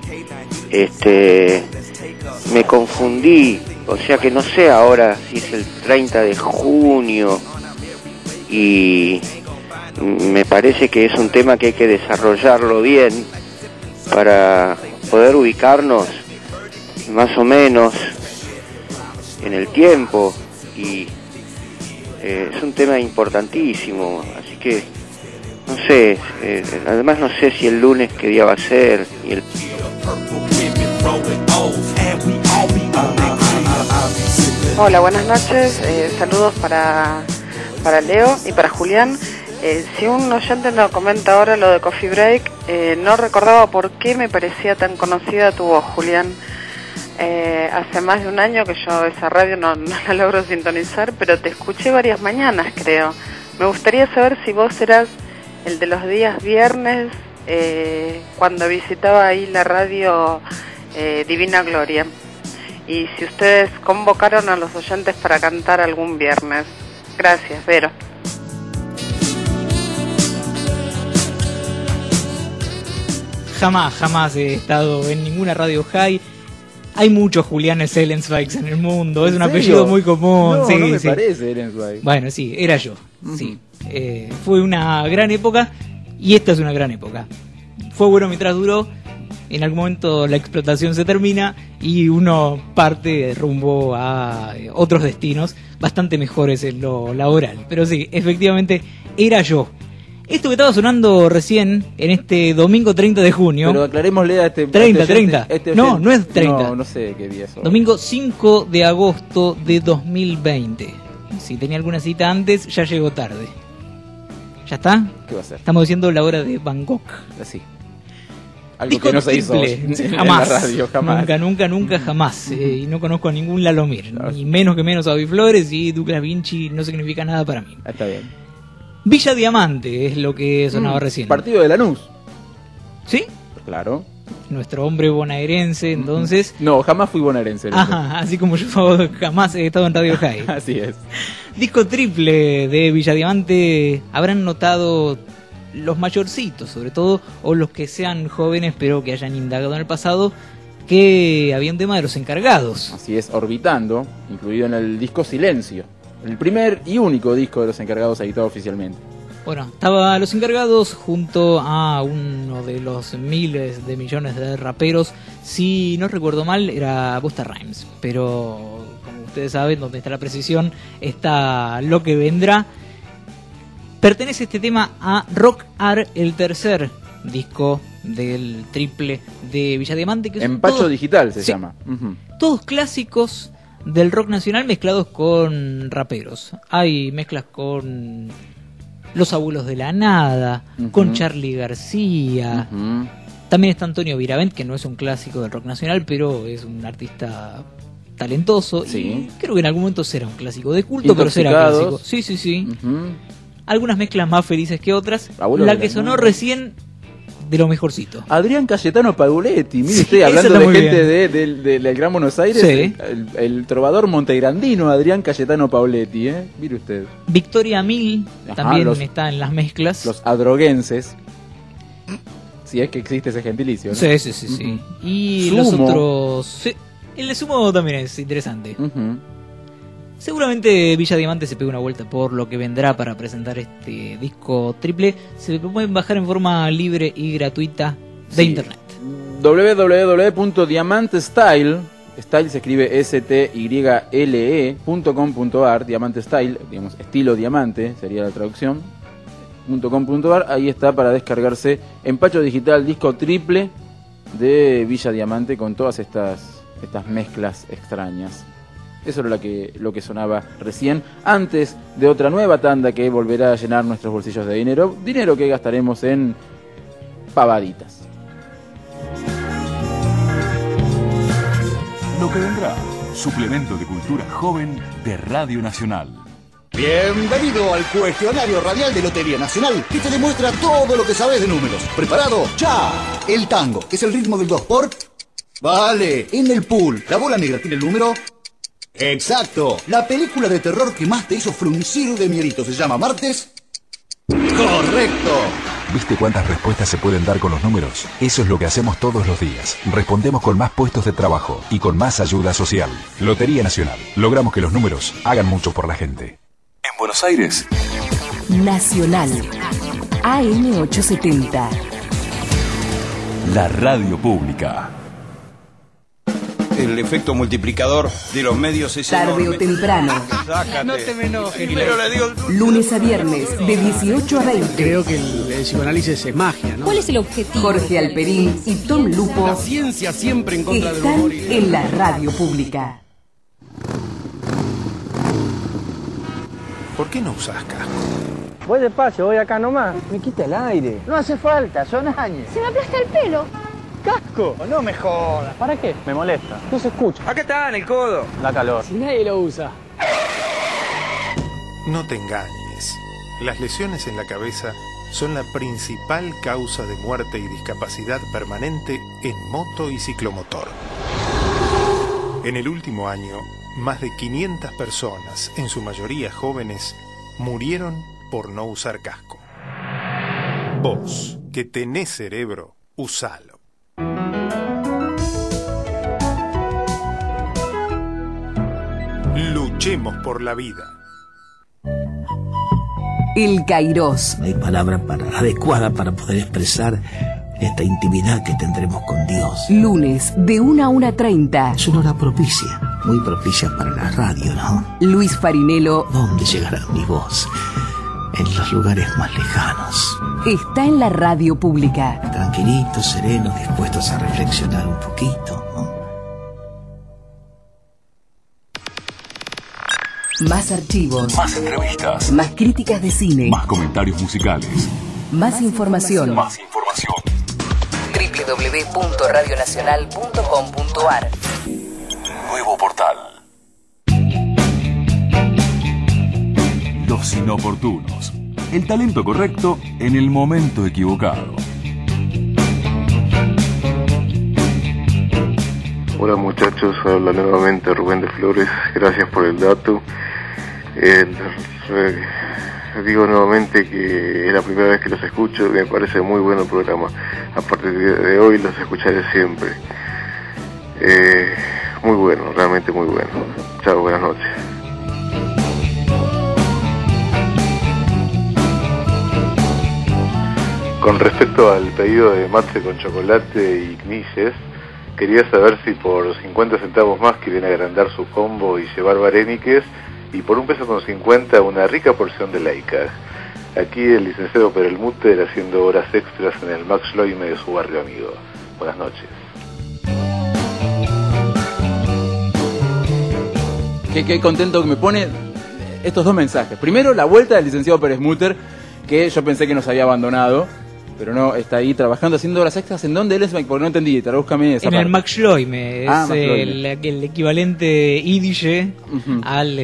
me confundí, o sea que no sé ahora si es el 30 de junio y me parece que es un tema que hay que desarrollarlo bien para poder ubicarnos más o menos en el tiempo y es un tema importantísimo, así que no sé, además no sé si el lunes qué día va a ser y el... Hola, buenas noches, saludos para Leo y para Julián. Si un oyente nos comenta ahora lo de Coffee Break, no recordaba por qué me parecía tan conocida tu voz, Julián. Hace más de un año que yo esa radio no la logro sintonizar, pero te escuché varias mañanas, creo. Me gustaría saber si vos eras el de los días viernes, cuando visitaba ahí la radio Divina Gloria. Y si ustedes convocaron a los oyentes para cantar algún viernes. Gracias, Vero. Jamás he estado en ninguna radio high. Hay muchos Julianes Ellensweigs en el mundo, es un apellido muy común. No, sí, no me sí. parece Ellensweig. Bueno, sí, era yo. Sí. Fue una gran época y esta es una gran época. Fue bueno mientras duró. En algún momento la explotación se termina y uno parte rumbo a otros destinos bastante mejores en lo laboral. Pero sí, efectivamente era yo. Esto que estaba sonando recién en este domingo 30 de junio. Pero aclarémosle a este 30, este 30. Este No, no es 30. No sé qué día es hoy. Domingo 5 de agosto de 2020. Si tenía alguna cita antes, ya llegó tarde. ¿Ya está? ¿Qué va a ser? Estamos diciendo la hora de Bangkok. Así. Algo Disco que no se hizo triple. en Jamás. la radio, jamás. Nunca, jamás. Y no conozco a ningún Lalomir. Ni menos que menos a Avi Flores, y Douglas Vinci no significa nada para mí. Está bien. Villa Diamante es lo que sonaba recién. Partido de Lanús. ¿Sí? Claro. Nuestro hombre bonaerense, entonces. No, jamás fui bonaerense. Ajá, así como yo jamás he estado en Radio High. Así es. Disco triple de Villa Diamante. Habrán notado los mayorcitos, sobre todo, o los que sean jóvenes pero que hayan indagado en el pasado, que había un tema de los encargados. Así es, Orbitando, incluido en el disco Silencio. El primer y único disco de los encargados editado oficialmente. Bueno, estaba Los Encargados junto a uno de los miles de millones de raperos. Si no recuerdo mal, era Busta Rhymes. Pero, como ustedes saben, donde está la precisión, está lo que vendrá. Pertenece este tema a Rock Ar, el tercer disco del triple de Villa Diamante. Que Empacho todos, Digital se llama. Todos clásicos del rock nacional mezclados con raperos. Hay mezclas con Los Abuelos de la Nada, con Charly García. También está Antonio Viravent, que no es un clásico del rock nacional, pero es un artista talentoso. Sí. Y creo que en algún momento será un clásico de culto, pero será clásico. Sí. Algunas mezclas más felices que otras. La que sonó recién, de lo mejorcito. Adrián Cayetano Pauletti, mire Sí, usted, hablando está de muy gente del Gran Buenos Aires, Sí. el trovador montegrandino Adrián Cayetano Pauletti, mire usted. Victoria Mil también está en las mezclas. Los adroguenses, si es que existe ese gentilicio, ¿no? Sí. Y Sumo. los otros... Sí, el de Sumo también es interesante. Seguramente Villa Diamante se pega una vuelta por lo que vendrá para presentar este disco triple. Se lo pueden bajar en forma libre y gratuita de internet. www.diamantestyle, Style se escribe style.com.ar, Diamante Style, digamos estilo diamante sería la traducción, .com.ar. Ahí está para descargarse Empacho Digital, disco triple de Villa Diamante con todas estas mezclas extrañas. Eso era lo que sonaba recién, antes de otra nueva tanda que volverá a llenar nuestros bolsillos de dinero que gastaremos en pavaditas. Lo que vendrá, suplemento de cultura joven de Radio Nacional. Bienvenido al cuestionario radial de Lotería Nacional, que te demuestra todo lo que sabes de números. ¿Preparado? ¡Ya! El tango, que es el ritmo del 2 por... Vale. En el pool, ¿la bola negra tiene el número? Exacto. La película de terror que más te hizo fruncir de miedito se llama Martes. Correcto. ¿Viste cuántas respuestas se pueden dar con los números? Eso es lo que hacemos todos los días. Respondemos con más puestos de trabajo y con más ayuda social. Lotería Nacional. Logramos que los números hagan mucho por la gente. En Buenos Aires, Nacional. AM870. la radio pública. El efecto multiplicador de los medios es Tarde enorme. o temprano. Sácate. No te me enojes. Pero le digo... Lunes a viernes, de 18 a 20. Creo que el psicoanálisis es magia, ¿no? ¿Cuál es el objetivo? Jorge Alperín y Tom Lupo La ciencia siempre en contra del están humor. en la radio pública. ¿Por qué no usás casco? Voy despacio, voy acá nomás. Me quita el aire. No hace falta, son años. Se me aplasta el pelo. ¡Casco! No me jodas. ¿Para qué? Me molesta. No se escucha. Acá está, en el codo. Da calor. Si nadie lo usa. No te engañes. Las lesiones en la cabeza son la principal causa de muerte y discapacidad permanente en moto y ciclomotor. En el último año, más de 500 personas, en su mayoría jóvenes, murieron por no usar casco. Vos, que tenés cerebro, usalo. Luchemos por la vida. El Kairos. No hay palabra adecuada para poder expresar esta intimidad que tendremos con Dios. Lunes, de 1 a 1:30. Es una hora propicia, muy propicia para la radio, ¿no? Luis Farinello. ¿Dónde llegará mi voz? En los lugares más lejanos. Está en la radio pública. Tranquilitos, serenos, dispuestos a reflexionar un poquito, ¿no? Más archivos. Más entrevistas. Más críticas de cine. Más comentarios musicales. Más información. Más información. www.radionacional.com.ar. Nuevo portal. Los inoportunos. El talento correcto en el momento equivocado. Hola muchachos, habla nuevamente Rubén de Flores, gracias por el dato. Digo nuevamente que es la primera vez que los escucho, me parece muy bueno el programa. A partir de hoy los escucharé siempre. Muy bueno, realmente muy bueno. Chao, buenas noches. Con respecto al pedido de mate con chocolate y knishes, quería saber si por 50 centavos más quieren agrandar su combo y llevar vareniques, y por $1.50 una rica porción de Leica. Aquí el licenciado Perelmuter haciendo horas extras en el Max Loime de su barrio amigo. Buenas noches. Qué contento que me pone estos dos mensajes. Primero, la vuelta del licenciado Perelmuter, que yo pensé que nos había abandonado. Pero no, está ahí trabajando, haciendo horas extras. ¿En dónde él es? Porque no entendí, tradúzcame esa parte. En el Max Loime, es Max Loime. el equivalente Yiddish al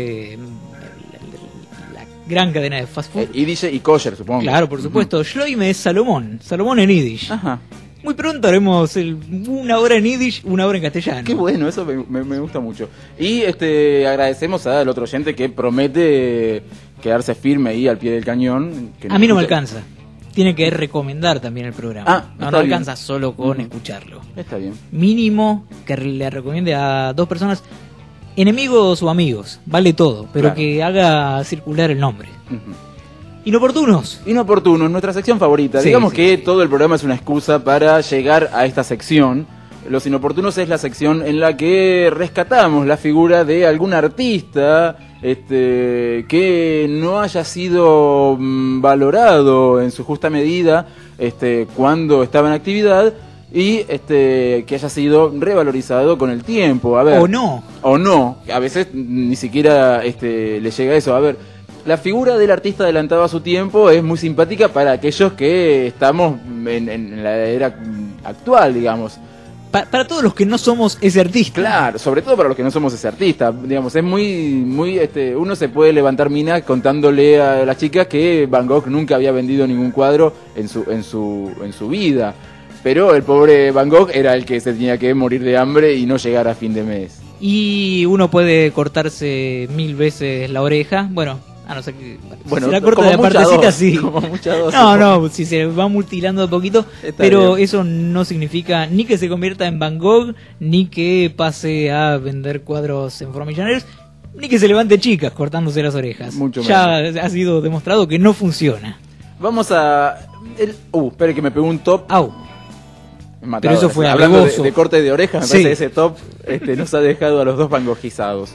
la gran cadena de fast food. Yiddish y kosher, supongo. Claro, por supuesto. Shloime es Salomón, Salomón en Yiddish. Ajá. Muy pronto haremos una hora en Yiddish, una hora en castellano. Qué bueno, eso me gusta mucho. Y agradecemos al otro oyente que promete quedarse firme ahí al pie del cañón. Que a mí no me alcanza. Tiene que recomendar también el programa. No bien. alcanza solo con escucharlo. Está bien. Mínimo que le recomiende a 2 personas, enemigos o amigos, vale todo, pero Claro. que haga circular el nombre. Inoportunos. Inoportunos, nuestra sección favorita. Sí, Digamos sí, que todo el programa es una excusa para llegar a esta sección. Los Inoportunos es la sección en la que rescatamos la figura de algún artista que no haya sido valorado en su justa medida cuando estaba en actividad y que haya sido revalorizado con el tiempo. A ver, O no. A veces ni siquiera le llega eso. A ver, la figura del artista adelantado a su tiempo es muy simpática para aquellos que estamos en la era actual, digamos. Para todos los que no somos ese artista. Claro, sobre todo para los que no somos ese artista. Digamos, es muy uno se puede levantar mina contándole a las chicas que Van Gogh nunca había vendido ningún cuadro en su vida. Pero el pobre Van Gogh era el que se tenía que morir de hambre y no llegar a fin de mes. Y uno puede cortarse 1000 veces la oreja. Bueno, A no ser que Bueno, se la corta como de la mucha partecita, dos, sí. como mucha dos, No, si se va mutilando de poquito, Está pero bien. eso no significa ni que se convierta en Van Gogh, ni que pase a vender cuadros en forma millonarios, ni que se levante chicas cortándose las orejas. Mucho ya ha sido demostrado que no funciona. Vamos a... espere que me pegó un top. Pero eso fue hablando alevoso. de corte de orejas, me Sí. parece que ese top nos ha dejado a los dos vangogizados.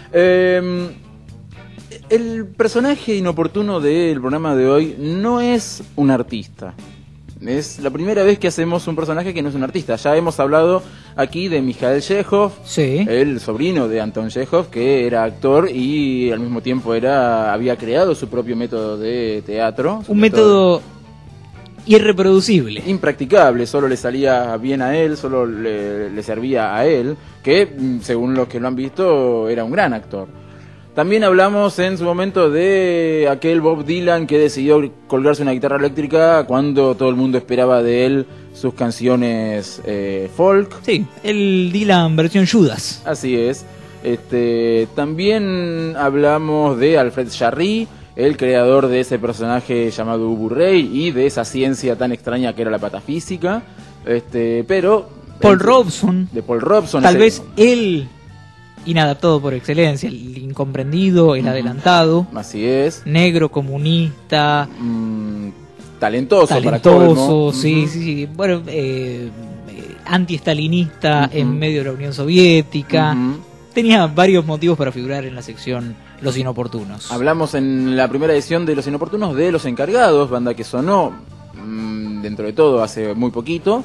El personaje inoportuno del programa de hoy no es un artista. Es la primera vez que hacemos un personaje que no es un artista. Ya hemos hablado aquí de Mikhail Chekhov, el sobrino de Anton Chekhov, que era actor y al mismo tiempo había creado su propio método de teatro. Un método irreproducible. Impracticable, solo le salía bien a él, solo le servía a él, que según los que lo han visto era un gran actor. También hablamos en su momento de aquel Bob Dylan que decidió colgarse una guitarra eléctrica cuando todo el mundo esperaba de él sus canciones folk. Sí, el Dylan versión Judas. Así es. También hablamos de Alfred Jarry, el creador de ese personaje llamado Ubu Rey y de esa ciencia tan extraña que era la patafísica. Pero Paul Robson. De Paul Robson. Tal vez él, inadaptado por excelencia, el incomprendido, el adelantado. Así es. Negro, comunista. Talentoso para colmo. Sí. Bueno, anti-estalinista en medio de la Unión Soviética. Tenía varios motivos para figurar en la sección Los Inoportunos. Hablamos en la primera edición de Los Inoportunos de Los Encargados, banda que sonó dentro de todo hace muy poquito.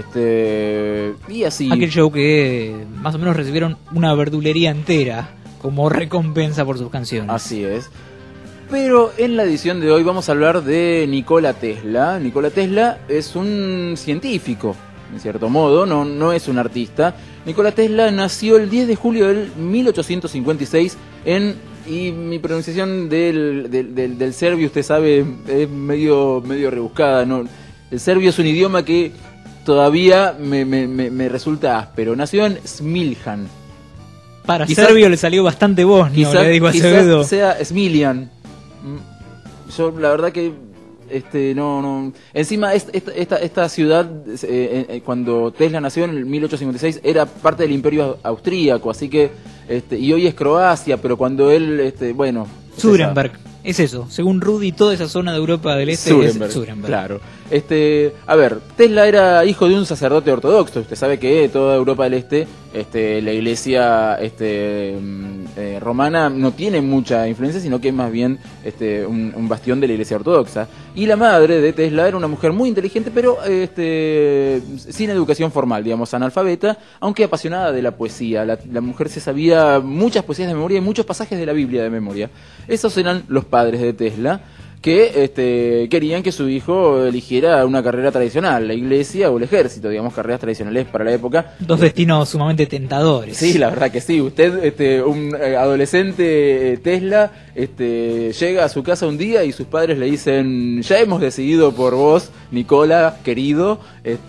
Y así. Aquel show que más o menos recibieron una verdulería entera como recompensa por sus canciones. Así es. Pero en la edición de hoy vamos a hablar de Nikola Tesla. Nikola Tesla es un científico, en cierto modo, no es un artista. Nikola Tesla nació el 10 de julio del 1856 y mi pronunciación del serbio, usted sabe, es medio rebuscada, ¿no? El serbio es un idioma que todavía me resulta áspero. Nació en Smiljan. Para serbio le salió bastante bosnio, le digo a Acevedo. Quizás sea Smiljan. Yo la verdad que no. Encima esta ciudad cuando Tesla nació en el 1856 era parte del Imperio Austríaco, así que y hoy es Croacia, pero cuando él Nuremberg. Es eso, según Rudy, toda esa zona de Europa del Este es Nuremberg. Claro. A ver, Tesla era hijo de un sacerdote ortodoxo. Usted sabe que toda Europa del Este, la iglesia romana no tiene mucha influencia, sino que es más bien un bastión de la iglesia ortodoxa. Y la madre de Tesla era una mujer muy inteligente, pero sin educación formal, digamos, analfabeta, aunque apasionada de la poesía. La mujer se sabía muchas poesías de memoria y muchos pasajes de la Biblia de memoria. Esos eran los padres de Tesla, que querían que su hijo eligiera una carrera tradicional, la iglesia o el ejército, digamos, carreras tradicionales para la época. Dos destinos sumamente tentadores. Sí, la verdad que sí. Usted, un adolescente Tesla, llega a su casa un día y sus padres le dicen: ya hemos decidido por vos, Nikola, querido,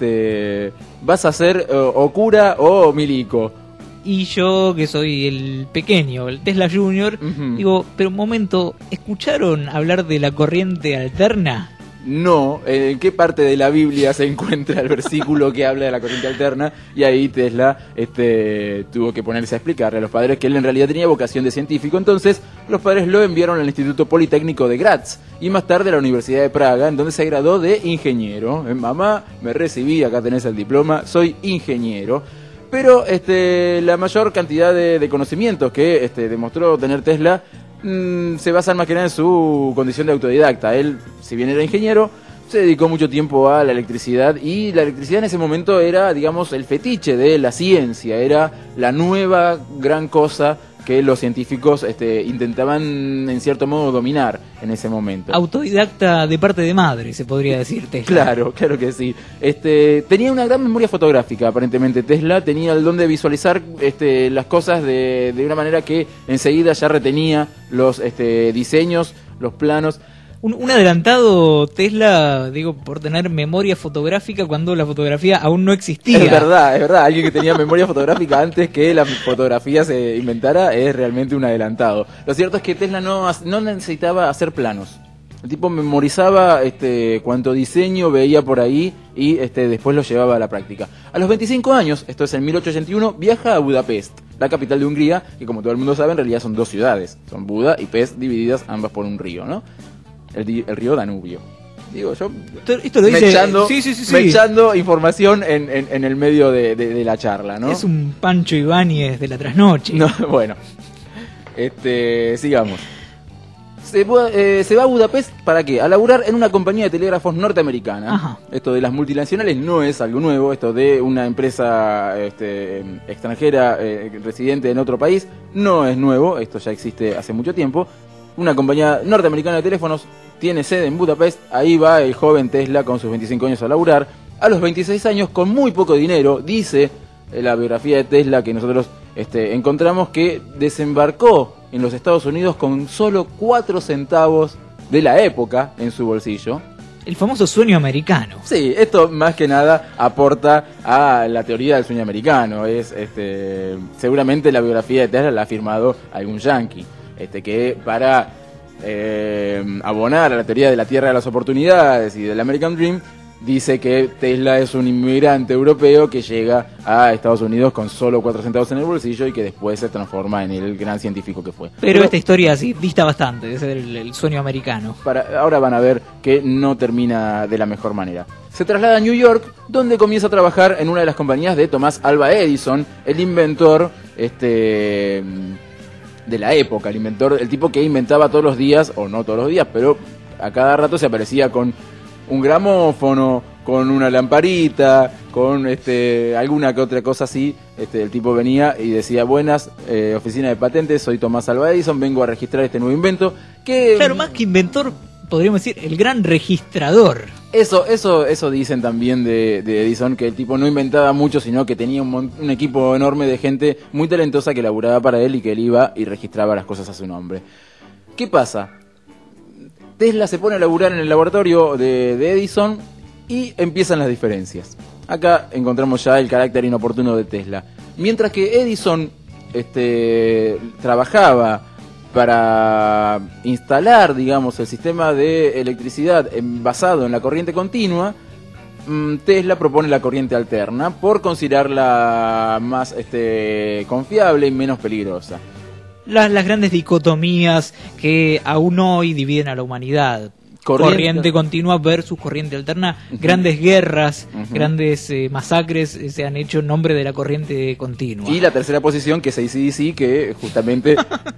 vas a ser o cura o milico. Y yo, que soy el pequeño, el Tesla Junior, digo, pero un momento, ¿escucharon hablar de la corriente alterna? No, ¿en qué parte de la Biblia se encuentra el versículo que habla de la corriente alterna? Y ahí Tesla tuvo que ponerse a explicarle a los padres que él en realidad tenía vocación de científico. Entonces los padres lo enviaron al Instituto Politécnico de Graz y más tarde a la Universidad de Praga, en donde se graduó de ingeniero. Mamá, me recibí, acá tenés el diploma, soy ingeniero. Pero la mayor cantidad de conocimientos que demostró tener Tesla se basan más que nada en su condición de autodidacta. Él, si bien era ingeniero, se dedicó mucho tiempo a la electricidad, y la electricidad en ese momento era, digamos, el fetiche de la ciencia, era la nueva gran cosa que los científicos intentaban en cierto modo dominar en ese momento. Autodidacta de parte de madre, se podría decir Tesla. Claro que sí. Tenía una gran memoria fotográfica, aparentemente Tesla, tenía el don de visualizar las cosas de una manera que enseguida ya retenía los diseños, los planos. Un adelantado Tesla, digo, por tener memoria fotográfica cuando la fotografía aún no existía. Es verdad. Alguien que tenía memoria fotográfica antes que la fotografía se inventara es realmente un adelantado. Lo cierto es que Tesla no necesitaba hacer planos. El tipo memorizaba cuánto diseño veía por ahí y después lo llevaba a la práctica. A los 25 años, esto es en 1881, viaja a Budapest, la capital de Hungría, que como todo el mundo sabe en realidad son dos ciudades. Son Buda y Pest divididas ambas por un río, ¿no? El río Danubio. Digo, yo esto lo dice, me echando información en el medio de la charla, ¿no? Es un Pancho Ibáñez de la trasnoche. No, bueno, sigamos. Se va a Budapest, ¿para qué? A laburar en una compañía de telégrafos norteamericana. Ajá. Esto de las multinacionales no es algo nuevo. Esto de una empresa extranjera residente en otro país no es nuevo. Esto ya existe hace mucho tiempo. Una compañía norteamericana de teléfonos tiene sede en Budapest. Ahí va el joven Tesla con sus 25 años a laburar. A los 26 años, con muy poco dinero, dice la biografía de Tesla que nosotros encontramos, que desembarcó en los Estados Unidos con solo 4 centavos de la época en su bolsillo. El famoso sueño americano. Sí, esto más que nada aporta a la teoría del sueño americano. Es seguramente la biografía de Tesla la ha firmado algún yankee, que para abonar a la teoría de la tierra de las oportunidades y del American Dream, dice que Tesla es un inmigrante europeo que llega a Estados Unidos con solo 4 centavos en el bolsillo y que después se transforma en el gran científico que fue. Pero esta historia sí dista bastante de ser el sueño americano. Ahora van a ver que no termina de la mejor manera. Se traslada a New York, donde comienza a trabajar en una de las compañías de Thomas Alva Edison, el inventor de la época, el tipo que inventaba todos los días, o no todos los días, pero a cada rato se aparecía con un gramófono, con una lamparita, con alguna que otra cosa así. El tipo venía y decía: buenas, oficina de patentes, soy Thomas Alva Edison, vengo a registrar este nuevo invento. Claro, más que inventor, podríamos decir el gran registrador. Eso dicen también de Edison, que el tipo no inventaba mucho, sino que tenía un equipo enorme de gente muy talentosa que laburaba para él y que él iba y registraba las cosas a su nombre. ¿Qué pasa? Tesla se pone a laburar en el laboratorio de Edison y empiezan las diferencias. Acá encontramos ya el carácter inoportuno de Tesla. Mientras que Edison trabajaba para instalar, digamos, el sistema de electricidad basado en la corriente continua, Tesla propone la corriente alterna por considerarla más confiable y menos peligrosa. Las grandes dicotomías que aún hoy dividen a la humanidad. Corriente continua versus corriente alterna. Grandes guerras, grandes masacres se han hecho en nombre de la corriente continua. Y la tercera posición, que es AC/DC, que justamente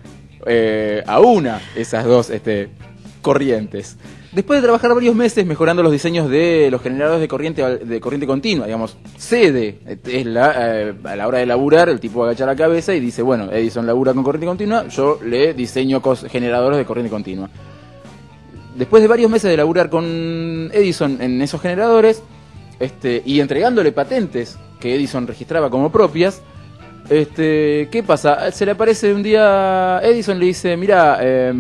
aúna esas dos corrientes. Después de trabajar varios meses mejorando los diseños de los generadores de corriente continua, digamos, cede Tesla a la hora de laburar, el tipo agacha la cabeza y dice: bueno, Edison labura con corriente continua, yo le diseño generadores de corriente continua. Después de varios meses de laburar con Edison en esos generadores, y entregándole patentes que Edison registraba como propias, ¿qué pasa? Se le aparece un día Edison, le dice: mira,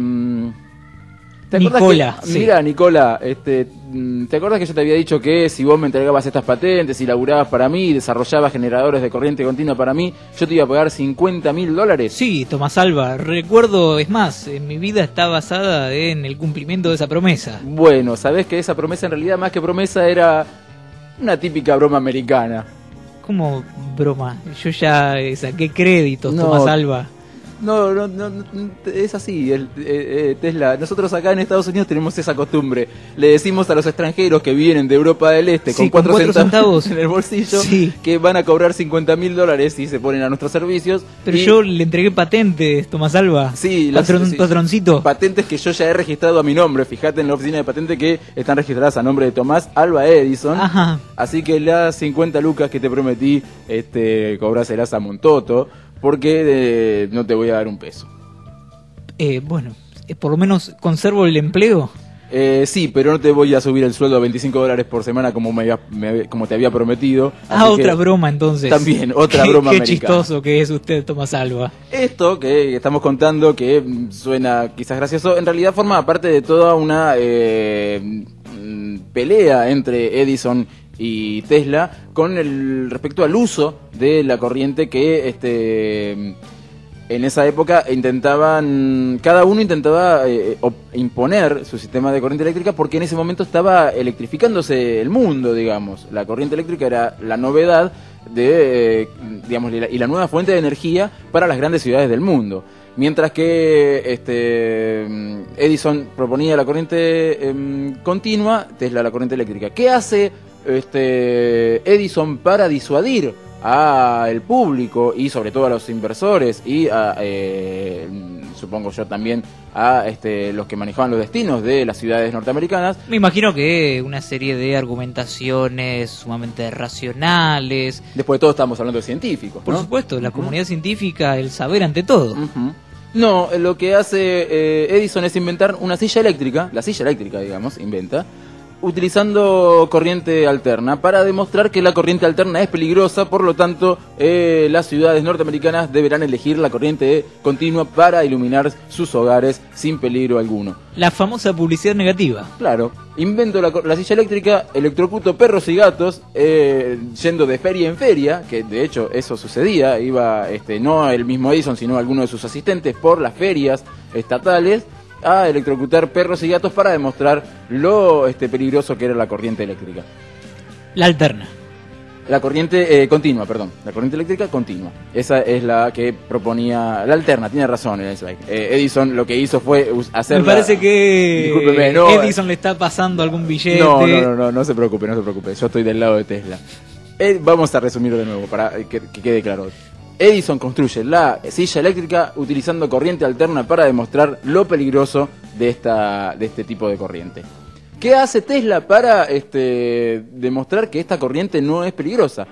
Nicola, mira, Nicola, ¿te acuerdas que yo te había dicho que si vos me entregabas estas patentes y laburabas para mí y desarrollabas generadores de corriente continua para mí, yo te iba a pagar $50.000? Sí, Tomás Alva, recuerdo, es más, mi vida está basada en el cumplimiento de esa promesa. Bueno, sabés que esa promesa en realidad, más que promesa, era una típica broma americana. ¿Cómo broma? Yo ya saqué créditos, Tomás Alva. No, es así, Tesla. Nosotros acá en Estados Unidos tenemos esa costumbre. Le decimos a los extranjeros que vienen de Europa del Este con 4 centavos en el bolsillo, que van a cobrar $50.000 si se ponen a nuestros servicios. Pero yo le entregué patentes, Tomás Alva. Sí, patroncito. Patentes que yo ya he registrado a mi nombre. Fíjate en la oficina de patente que están registradas a nombre de Tomás Alva Edison. Ajá. Así que las 50 lucas que te prometí, cobráselas a Montoto, porque no te voy a dar un peso. Bueno, por lo menos conservo el empleo. Sí, pero no te voy a subir el sueldo a $25 por semana como como te había prometido. Otra broma entonces. También, otra broma Qué americana. chistoso que es usted, Tomás Alba. Esto que estamos contando, que suena quizás gracioso, en realidad forma parte de toda una pelea entre Edison y Tesla con respecto al uso de la corriente que en esa época cada uno intentaba imponer su sistema de corriente eléctrica, porque en ese momento estaba electrificándose el mundo, digamos. La corriente eléctrica era la novedad y la nueva fuente de energía para las grandes ciudades del mundo. Mientras que Edison proponía la corriente continua, Tesla la corriente eléctrica. ¿Qué hace Edison para disuadir al público y sobre todo a los inversores y supongo yo también a los que manejaban los destinos de las ciudades norteamericanas? Me imagino que una serie de argumentaciones sumamente racionales. Después de todo estamos hablando de científicos, Por supuesto, la comunidad científica, el saber ante todo. No, lo que hace Edison es inventar una silla eléctrica, la silla eléctrica, digamos, inventa, utilizando corriente alterna para demostrar que la corriente alterna es peligrosa. Por lo tanto, las ciudades norteamericanas deberán elegir la corriente continua para iluminar sus hogares sin peligro alguno. La famosa publicidad negativa. Claro, invento la silla eléctrica, electrocuto perros y gatos, yendo de feria en feria, que de hecho eso sucedía, iba no el mismo Edison, sino alguno de sus asistentes por las ferias estatales a electrocutar perros y gatos para demostrar lo peligroso que era la corriente eléctrica. La alterna. La corriente continua, perdón. La corriente eléctrica continua. Esa es la que proponía. La alterna, tiene razón en el slide. Edison lo que hizo fue hacer. Me parece que discúlpeme, no, Edison le está pasando algún billete. No se preocupe, no se preocupe. Yo estoy del lado de Tesla. Vamos a resumirlo de nuevo para que quede claro. Edison construye la silla eléctrica utilizando corriente alterna para demostrar lo peligroso de este tipo de corriente. ¿Qué hace Tesla para demostrar que esta corriente no es peligrosa?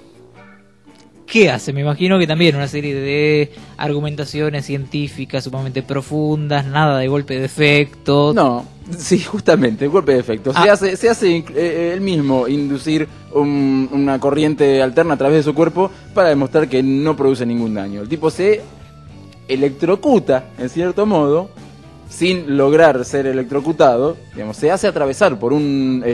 ¿Qué hace? Me imagino que también una serie de argumentaciones científicas sumamente profundas, nada de golpe de efecto. No, sí, justamente, golpe de efecto. Se hace él mismo inducir una corriente alterna a través de su cuerpo para demostrar que no produce ningún daño. El tipo se electrocuta, en cierto modo, sin lograr ser electrocutado, digamos, se hace atravesar por una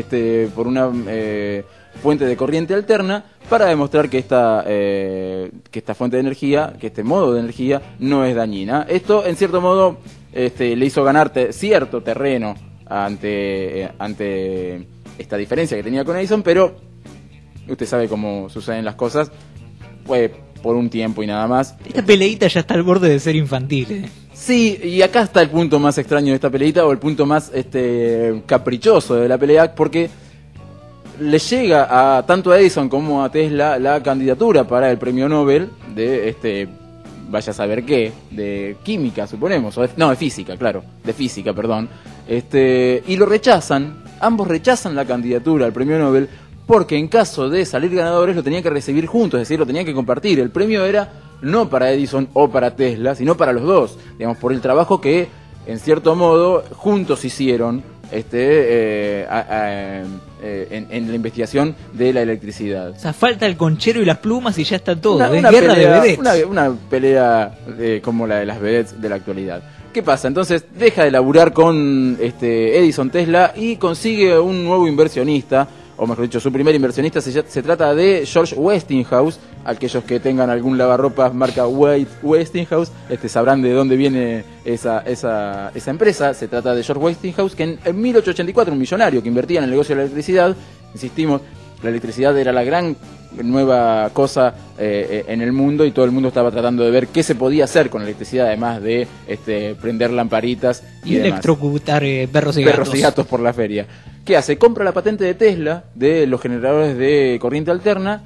fuente de corriente alterna para demostrar que esta fuente de energía, que este modo de energía no es dañina. Esto, en cierto modo, le hizo ganar cierto terreno ante esta diferencia que tenía con Edison, pero usted sabe cómo suceden las cosas, fue por un tiempo y nada más. Esta peleita ya está al borde de ser infantil, Sí, y acá está el punto más extraño de esta peleita, o el punto más caprichoso de la pelea, porque le llega a tanto a Edison como a Tesla la candidatura para el premio Nobel de vaya a saber qué, de química, suponemos, de física, claro, de física, perdón. Y lo rechazan, ambos rechazan la candidatura al premio Nobel, porque en caso de salir ganadores lo tenían que recibir juntos, es decir, lo tenían que compartir. El premio era no para Edison o para Tesla, sino para los dos, digamos, por el trabajo que, en cierto modo, juntos hicieron en la investigación de la electricidad. O sea, falta el conchero y las plumas y ya está todo. Es guerra de vedettes. Una pelea como la de las vedettes de la actualidad. ¿Qué pasa? Entonces deja de laburar con Edison Tesla y consigue un nuevo inversionista, o mejor dicho, su primer inversionista. Se trata de George Westinghouse. Aquellos que tengan algún lavarropas marca Westinghouse sabrán de dónde viene esa empresa. Se trata de George Westinghouse, que en 1884, un millonario que invertía en el negocio de la electricidad. Insistimos, la electricidad era la gran nueva cosa en el mundo, y todo el mundo estaba tratando de ver qué se podía hacer con la electricidad, además de prender lamparitas y electrocutar perros y gatos por la feria. ¿Qué hace? Compra la patente de Tesla de los generadores de corriente alterna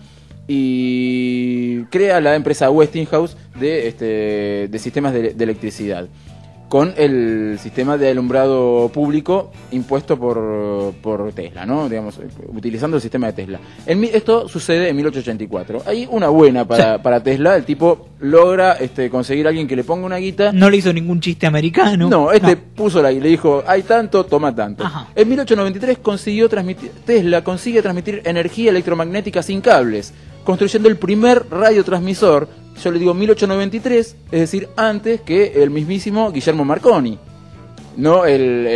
y crea la empresa Westinghouse de sistemas de electricidad. con el sistema de alumbrado público impuesto por Tesla, ¿no? Digamos, utilizando el sistema de Tesla. Esto sucede en 1884. Hay una buena para Tesla. El tipo logra conseguir a alguien que le ponga una guita. No le hizo ningún chiste americano. No, puso la guita, le dijo, hay tanto, toma tanto. Ajá. En 1893 Tesla consigue transmitir energía electromagnética sin cables, construyendo el primer radiotransmisor. Yo le digo 1893, es decir, antes que el mismísimo Guillermo Marconi. No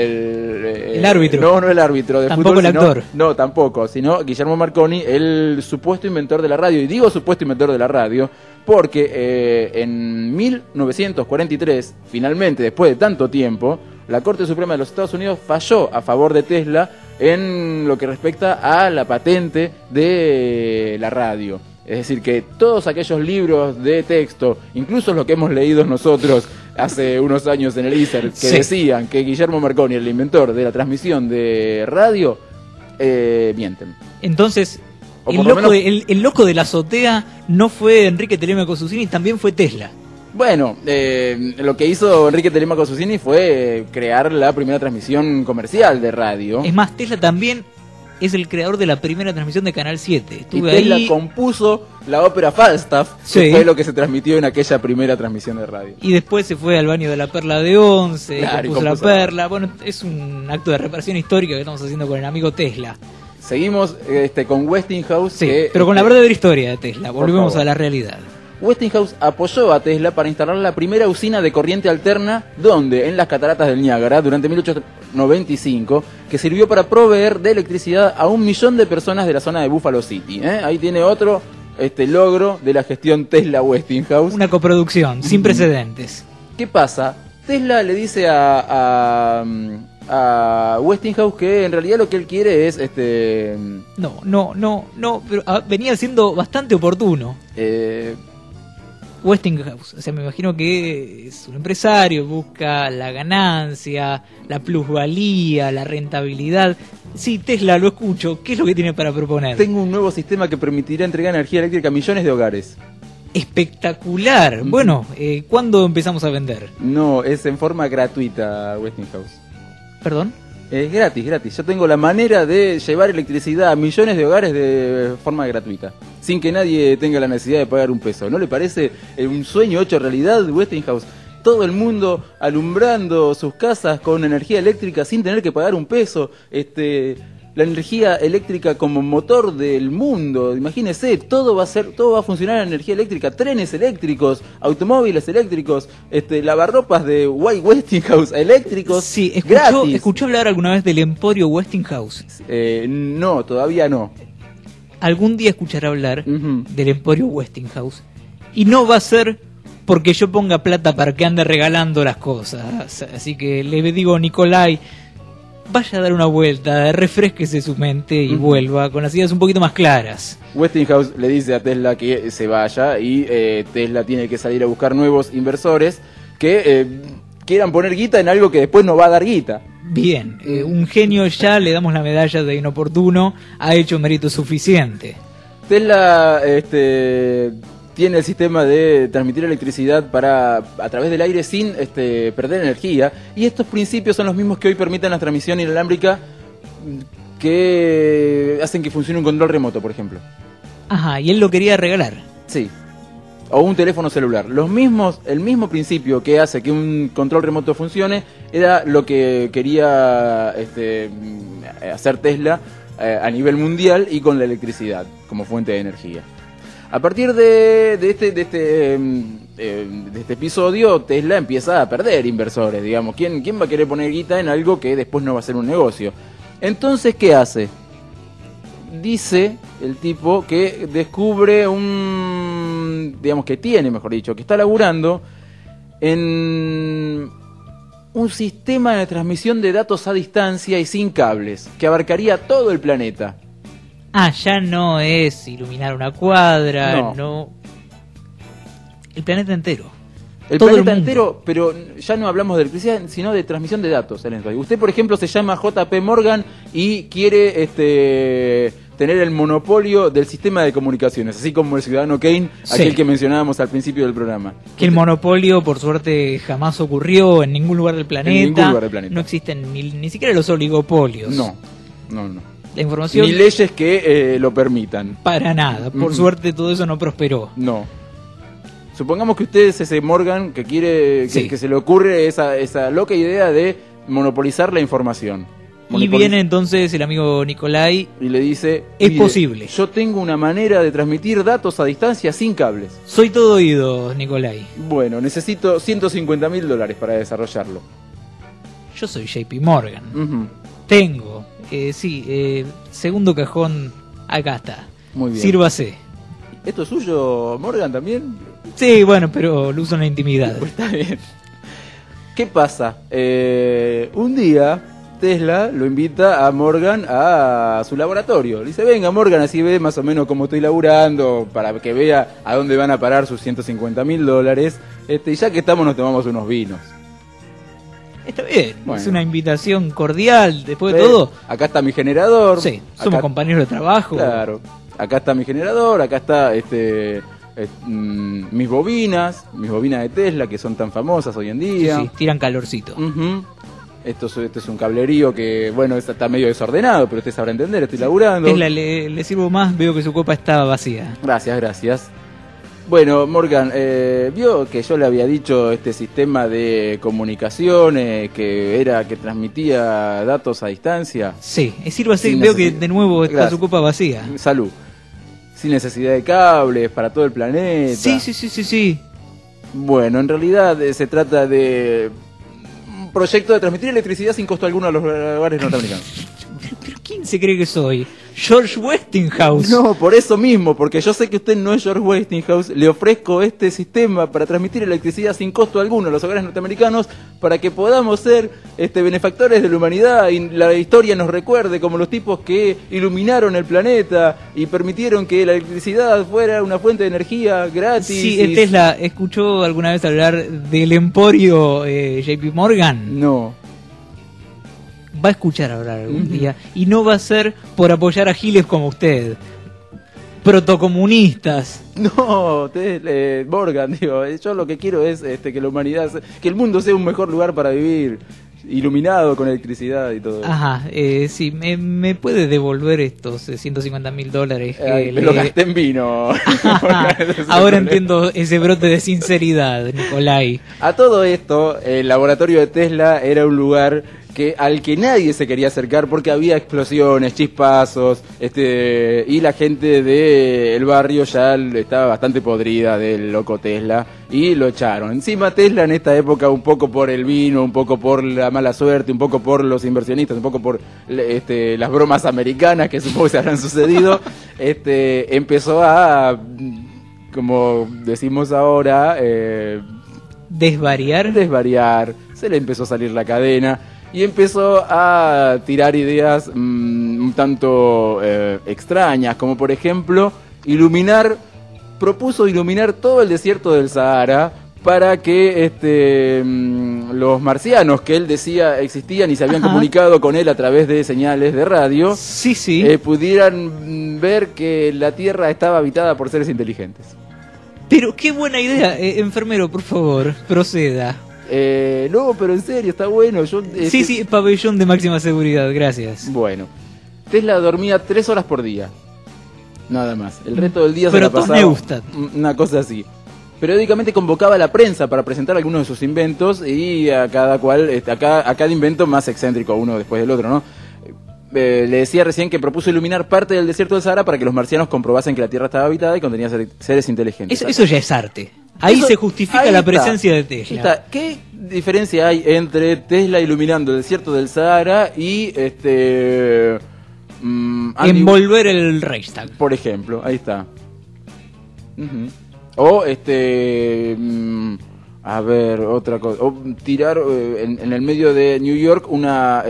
el árbitro. No el árbitro de tampoco fútbol. El actor. No, tampoco, sino Guillermo Marconi, el supuesto inventor de la radio. Y digo supuesto inventor de la radio porque en 1943, finalmente, después de tanto tiempo, la Corte Suprema de los Estados Unidos falló a favor de Tesla en lo que respecta a la patente de la radio. Es decir, que todos aquellos libros de texto, incluso los que hemos leído nosotros hace unos años en el ISER, que decían que Guillermo Marconi, el inventor de la transmisión de radio, mienten. Entonces, el loco de la azotea no fue Enrique Telemaco Susini, también fue Tesla. Bueno, lo que hizo Enrique Telemaco Susini fue crear la primera transmisión comercial de radio. Es más, Tesla también es el creador de la primera transmisión de Canal 7. Estuve y Tesla compuso la ópera Falstaff, que fue lo que se transmitió en aquella primera transmisión de radio. Y después se fue al baño de la Perla de Once, compuso la Perla. Bueno, es un acto de reparación histórica que estamos haciendo con el amigo Tesla. Seguimos con Westinghouse. Sí, pero con la verdadera historia de Tesla. Volvemos a la realidad. Westinghouse apoyó a Tesla para instalar la primera usina de corriente alterna, donde en las cataratas del Niágara, durante 1895, que sirvió para proveer de electricidad a 1 millón de personas de la zona de Buffalo City. Ahí tiene otro logro de la gestión Tesla-Westinghouse. Una coproducción sin precedentes. ¿Qué pasa? Tesla le dice a Westinghouse que en realidad lo que él quiere es No, pero venía siendo bastante oportuno. Westinghouse, o sea, me imagino que es un empresario, busca la ganancia, la plusvalía, la rentabilidad. Sí, Tesla, lo escucho. ¿Qué es lo que tiene para proponer? Tengo un nuevo sistema que permitirá entregar energía eléctrica a millones de hogares. Espectacular. Bueno, ¿cuándo empezamos a vender? No, es en forma gratuita, Westinghouse. ¿Perdón? Es gratis. Yo tengo la manera de llevar electricidad a millones de hogares de forma gratuita, sin que nadie tenga la necesidad de pagar un peso. ¿No le parece un sueño hecho realidad, Westinghouse? Todo el mundo alumbrando sus casas con energía eléctrica sin tener que pagar un peso. La energía eléctrica como motor del mundo. Imagínese, todo va a funcionar en energía eléctrica. Trenes eléctricos, automóviles eléctricos, lavarropas de White Westinghouse eléctricos. Sí, ¿escuchó hablar alguna vez del Emporio Westinghouse? No, todavía no. Algún día escuchará hablar del Emporio Westinghouse. Y no va a ser porque yo ponga plata para que ande regalando las cosas. Así que le digo, Nicolai, vaya a dar una vuelta, refresquese su mente y vuelva con las ideas un poquito más claras. Westinghouse le dice a Tesla que se vaya y Tesla tiene que salir a buscar nuevos inversores que quieran poner guita en algo que después no va a dar guita. Bien, un genio, ya le damos la medalla de inoportuno, ha hecho mérito suficiente. Tesla tiene el sistema de transmitir electricidad a través del aire sin perder energía, y estos principios son los mismos que hoy permiten la transmisión inalámbrica que hacen que funcione un control remoto, por ejemplo. Ajá, y él lo quería regalar. Sí. O un teléfono celular. El mismo principio que hace que un control remoto funcione era lo que quería hacer Tesla a nivel mundial y con la electricidad como fuente de energía. A partir de este episodio, Tesla empieza a perder inversores, digamos. ¿Quién va a querer poner guita en algo que después no va a ser un negocio? Entonces, ¿qué hace? Dice el tipo que descubre que está laburando en un sistema de transmisión de datos a distancia y sin cables, que abarcaría todo el planeta. Ya no es iluminar una cuadra, no. El planeta entero. El planeta entero, pero ya no hablamos de electricidad, sino de transmisión de datos. Usted, por ejemplo, se llama JP Morgan y quiere tener el monopolio del sistema de comunicaciones, así como el ciudadano Kane, aquel que mencionábamos al principio del programa. Que el monopolio, por suerte, jamás ocurrió en ningún lugar del planeta. En ningún lugar del planeta. No existen ni siquiera los oligopolios. No. La información... Ni leyes que lo permitan. Para nada. Por suerte todo eso no prosperó. No. Supongamos que usted es ese Morgan que quiere, que se le ocurre esa loca idea de monopolizar la información. Y viene entonces el amigo Nicolai y le dice: es posible. Yo tengo una manera de transmitir datos a distancia sin cables. Soy todo oído, Nicolai. Bueno, necesito $150,000 para desarrollarlo. Yo soy JP Morgan. Tengo, segundo cajón, acá está. Muy bien. Sírvase. ¿Esto es suyo, Morgan, también? Sí, bueno, pero lo uso en la intimidad. Pues está bien. ¿Qué pasa? Un día Tesla lo invita a Morgan a su laboratorio. Le dice: venga, Morgan, así ve más o menos cómo estoy laburando, para que vea a dónde van a parar sus $150,000. Y ya que estamos, nos tomamos unos vinos. Está bien, es una invitación cordial, después de todo. Acá está mi generador. Sí, somos compañeros de trabajo. Claro. Acá está mi generador, acá está mis bobinas de Tesla, que son tan famosas hoy en día. Sí, tiran calorcito. Esto es un cablerío que, bueno, está medio desordenado, pero usted sabrá entender, estoy laburando. Tesla, le sirvo más, veo que su copa está vacía. Gracias. Bueno, Morgan, vio que yo le había dicho este sistema de comunicaciones que transmitía datos a distancia. Sí, sírvase, veo que de nuevo está su copa vacía. Salud. Sin necesidad de cables para todo el planeta. Sí. Bueno, en realidad se trata de un proyecto de transmitir electricidad sin costo alguno a los hogares norteamericanos. ¿Pero quién se cree que soy? George Westinghouse. No, por eso mismo, porque yo sé que usted no es George Westinghouse. Le ofrezco este sistema para transmitir electricidad sin costo alguno a los hogares norteamericanos, para que podamos ser benefactores de la humanidad y la historia nos recuerde como los tipos que iluminaron el planeta y permitieron que la electricidad fuera una fuente de energía gratis. Sí, Tesla, ¿escuchó alguna vez hablar del emporio JP Morgan? No. Va a escuchar hablar algún día, y no va a ser por apoyar a giles como usted, protocomunistas. No, Morgan, yo lo que quiero es que la humanidad, que el mundo sea un mejor lugar para vivir, iluminado con electricidad y todo. Ajá, sí, ¿me puede devolver estos $150,000 que me lo gasté en vino? Ahora entiendo ese brote de sinceridad, Nicolai. A todo esto, el laboratorio de Tesla era un lugar al que nadie se quería acercar porque había explosiones, chispazos, y la gente del barrio ya estaba bastante podrida del loco Tesla y lo echaron. Encima Tesla en esta época, un poco por el vino, un poco por la mala suerte, un poco por los inversionistas, un poco por las bromas americanas que supongo que se habrán sucedido, empezó a, como decimos ahora, desvariar. Se le empezó a salir la cadena y empezó a tirar ideas un tanto extrañas, como por ejemplo propuso iluminar todo el desierto del Sahara para que los marcianos que él decía existían y se habían comunicado con él a través de señales de radio, pudieran ver que la Tierra estaba habitada por seres inteligentes. Pero qué buena idea, enfermero, por favor, proceda. No, pero en serio, está bueno. Sí, pabellón de máxima seguridad, gracias. Bueno, Tesla dormía 3 horas por día, nada más. El resto del día se la pasaba una cosa así. Periódicamente convocaba a la prensa para presentar algunos de sus inventos y a cada cual, a cada invento más excéntrico, uno después del otro, ¿no? Le decía recién que propuso iluminar parte del desierto del Sahara para que los marcianos comprobasen que la Tierra estaba habitada y contenía seres inteligentes. Eso ya es arte. Ahí se justifica la presencia de Tesla. ¿Qué diferencia hay entre Tesla iluminando el desierto del Sahara y envolver el Reichstag? Por ejemplo, ahí está. O a ver, otra cosa. O tirar en el medio de New York una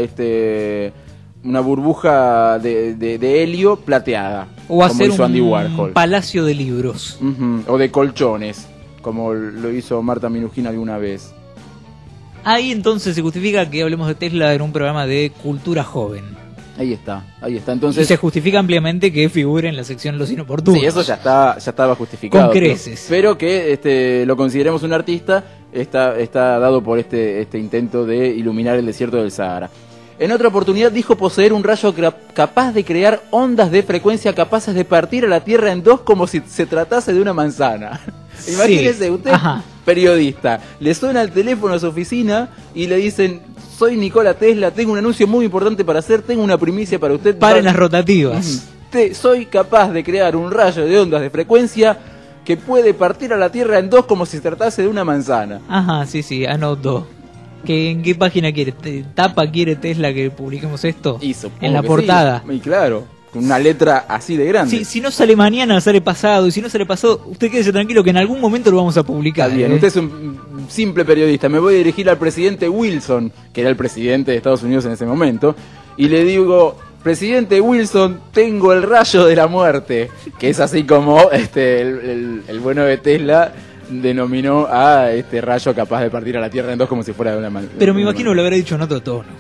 burbuja de helio plateada. O hacer un palacio de libros. O de colchones, como lo hizo Marta Minujín alguna vez. Ahí entonces se justifica que hablemos de Tesla en un programa de cultura joven. Ahí está. Y Entonces, se justifica ampliamente que figure en la sección Los Inoportunos. sí, eso ya estaba justificado. Con creces. Pero que lo consideremos un artista está dado por este intento de iluminar el desierto del Sahara. En otra oportunidad dijo poseer un rayo capaz de crear ondas de frecuencia capaces de partir a la Tierra en dos como si se tratase de una manzana. Sí. Imagínese usted, Ajá. periodista, le suena el teléfono a su oficina y le dicen: soy Nikola Tesla, tengo un anuncio muy importante para hacer, tengo una primicia para usted. Paren las rotativas. Soy capaz de crear un rayo de ondas de frecuencia que puede partir a la Tierra en dos como si se tratase de una manzana. Ajá, sí, anotó. ¿En qué página quiere? ¿Tapa quiere Tesla que publiquemos esto? En la portada. Sí. Y claro, con una letra así de grande. Sí, si no sale mañana, sale pasado. Y si no sale pasado, usted quédese tranquilo que en algún momento lo vamos a publicar. Está bien, usted es un simple periodista. Me voy a dirigir al presidente Wilson, que era el presidente de Estados Unidos en ese momento, y le digo: presidente Wilson, tengo el rayo de la muerte. Que es así como el bueno de Tesla denominó a este rayo capaz de partir a la Tierra en dos como si fuera de una manzana. Pero me imagino lo habrá dicho en otro tono.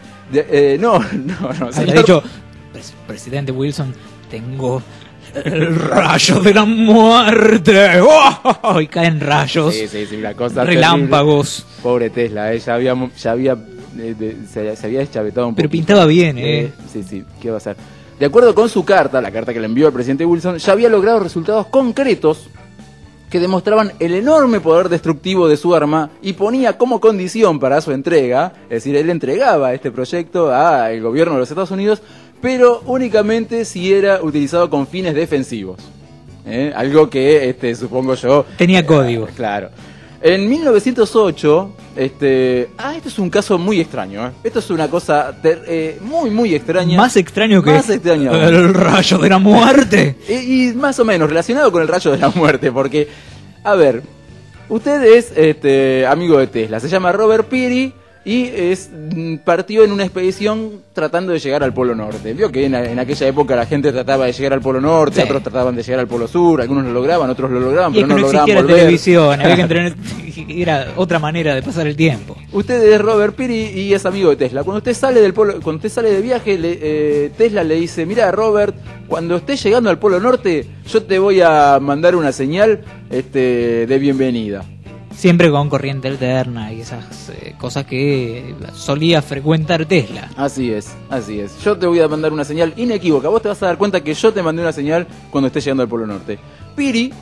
No. Habrá dicho: presidente Wilson, tengo el rayo de la muerte. ¡Oh! Y caen rayos. Sí, una cosa relámpagos. Terrible. Pobre Tesla, se había deschavetado un poco. Pero pintaba bien, Sí, ¿qué va a hacer? De acuerdo con su carta, la carta que le envió al presidente Wilson, ya había logrado resultados concretos que demostraban el enorme poder destructivo de su arma y ponía como condición para su entrega, es decir, él entregaba este proyecto al gobierno de los Estados Unidos, pero únicamente si era utilizado con fines defensivos. Algo que, supongo yo... tenía código. Claro. En 1908, esto es un caso muy extraño. Esto es una cosa muy extraña. Más extraño que el rayo de la muerte. y más o menos relacionado con el rayo de la muerte, porque, a ver, usted es amigo de Tesla, se llama Robert Peary y partió en una expedición tratando de llegar al Polo Norte. Vio que en aquella época la gente trataba de llegar al Polo Norte, otros trataban de llegar al Polo Sur, algunos lo lograban, otros lo lograban, pero no lograban volver. No existía la televisión, había que entrenar, era otra manera de pasar el tiempo. Usted es Robert Peary y es amigo de Tesla. Cuando usted sale de viaje, Tesla le dice: mira, Robert, cuando estés llegando al Polo Norte, yo te voy a mandar una señal de bienvenida. Siempre con corriente alterna y esas cosas que solía frecuentar Tesla. Así es. Yo te voy a mandar una señal inequívoca. Vos te vas a dar cuenta que yo te mandé una señal cuando estés llegando al Polo Norte. Peary,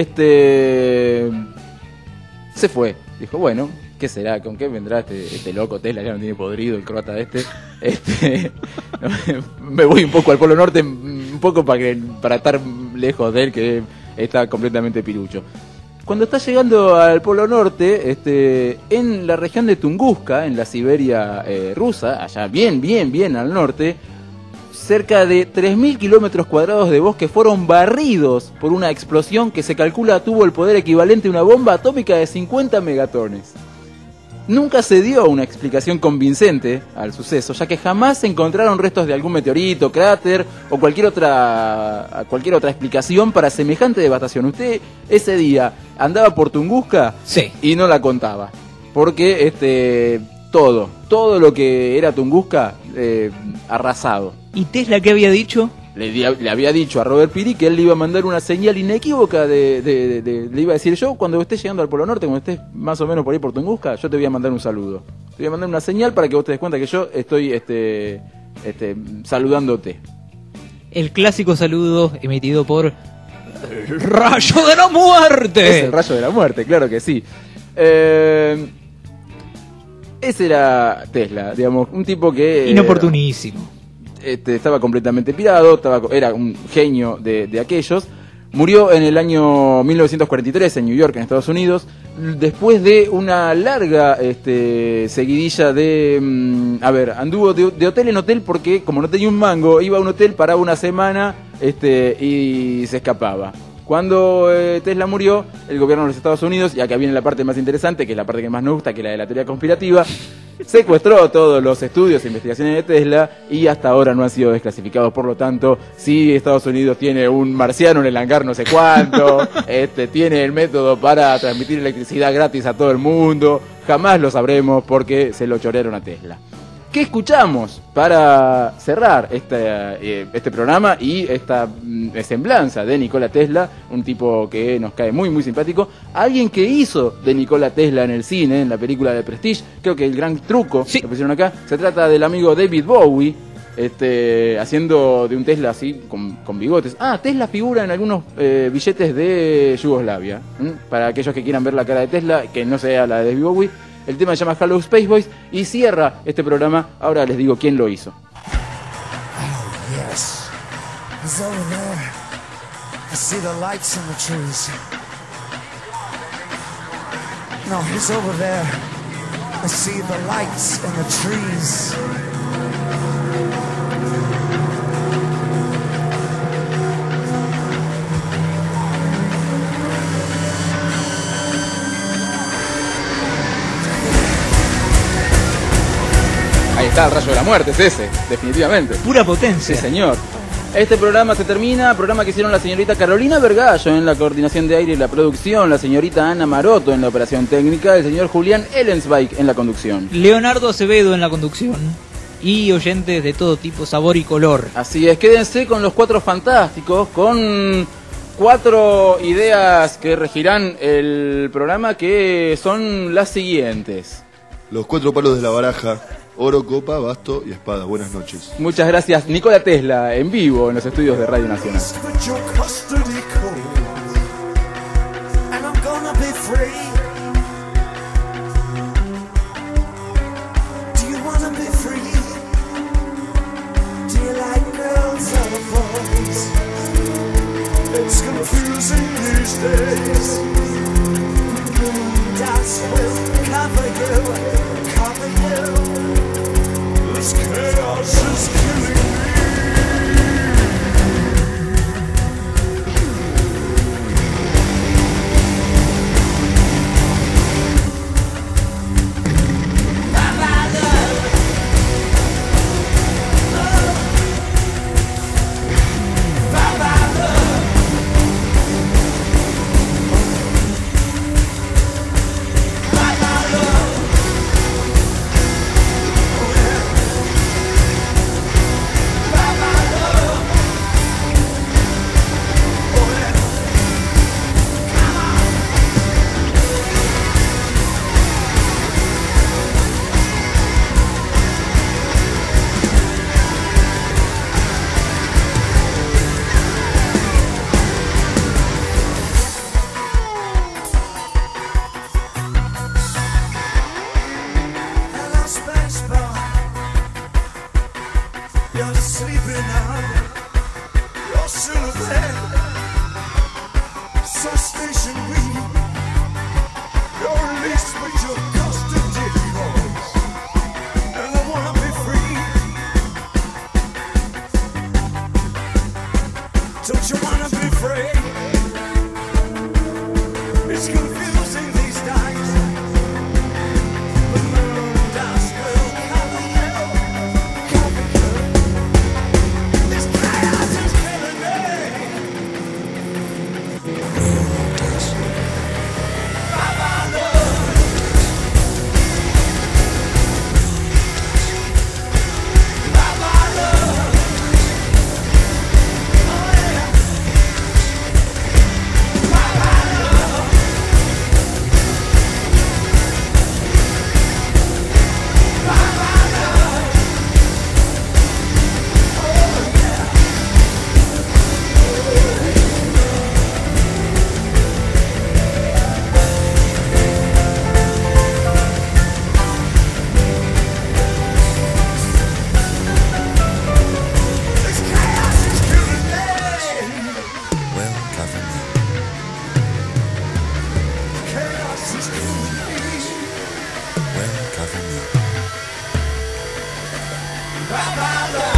se fue. Dijo: bueno, ¿qué será? ¿Con qué vendrá este loco Tesla? Ya no tiene podrido el croata me voy un poco al Polo Norte, un poco para estar lejos de él, que está completamente pirucho. Cuando está llegando al Polo Norte, en la región de Tunguska, en la Siberia rusa, allá bien al norte, cerca de 3.000 kilómetros cuadrados de bosque fueron barridos por una explosión que se calcula tuvo el poder equivalente a una bomba atómica de 50 megatones. Nunca se dio una explicación convincente al suceso, ya que jamás se encontraron restos de algún meteorito, cráter o cualquier otra explicación para semejante devastación. Usted ese día andaba por Tunguska y no la contaba, porque todo lo que era Tunguska arrasado. ¿Y Tesla qué había dicho? Le había dicho a Robert Peary que él le iba a mandar una señal inequívoca le iba a decir: yo cuando estés llegando al Polo Norte, cuando estés más o menos por ahí por Tunguska, yo te voy a mandar un saludo. Te voy a mandar una señal para que vos te des cuenta que yo estoy saludándote. El clásico saludo emitido por el rayo de la muerte. Es el rayo de la muerte, claro que sí. Ese era Tesla, digamos, un tipo que... inoportunísimo. Estaba completamente pirado, era un genio de aquellos. Murió en el año 1943 en New York, en Estados Unidos, después de una larga seguidilla de... anduvo de hotel en hotel porque, como no tenía un mango, iba a un hotel, paraba una semana y se escapaba. Cuando Tesla murió, el gobierno de los Estados Unidos, y acá viene la parte más interesante, que es la parte que más nos gusta, que es la de la teoría conspirativa, secuestró todos los estudios e investigaciones de Tesla y hasta ahora no han sido desclasificados. Por lo tanto, si Estados Unidos tiene un marciano en el hangar no sé cuánto, tiene el método para transmitir electricidad gratis a todo el mundo, jamás lo sabremos porque se lo chorearon a Tesla. ¿Qué escuchamos para cerrar este programa y esta semblanza de Nikola Tesla? Un tipo que nos cae muy, muy simpático. Alguien que hizo de Nikola Tesla en el cine, en la película de Prestige. Creo que el gran truco que pusieron acá. Se trata del amigo David Bowie. Haciendo de un Tesla así, con bigotes. Tesla figura en algunos billetes de Yugoslavia. Para aquellos que quieran ver la cara de Tesla, que no sea la de David Bowie. El tema se llama Hello Space Boys y cierra este programa. Ahora les digo quién lo hizo. Oh, yes. He's over there. I see the lights in the trees. No, he's over there. I see the lights in the trees. Ahí está el rayo de la muerte, es ese, definitivamente. Pura potencia. Sí, señor. Este programa se termina, programa que hicieron la señorita Carolina Vergallo en la coordinación de aire y la producción, la señorita Ana Maroto en la operación técnica, el señor Julián Ellensweig en la conducción. Leonardo Acevedo en la conducción. Y oyentes de todo tipo, sabor y color. Así es, quédense con los Cuatro Fantásticos, con 4 ideas que regirán el programa, que son las siguientes. Los 4 palos de la baraja: oro, copa, basto y espada. Buenas noches. Muchas gracias, Nikola Tesla, en vivo en los estudios de Radio Nacional. It's confusing these days. Dust will cover you. This chaos is killing Bye-bye.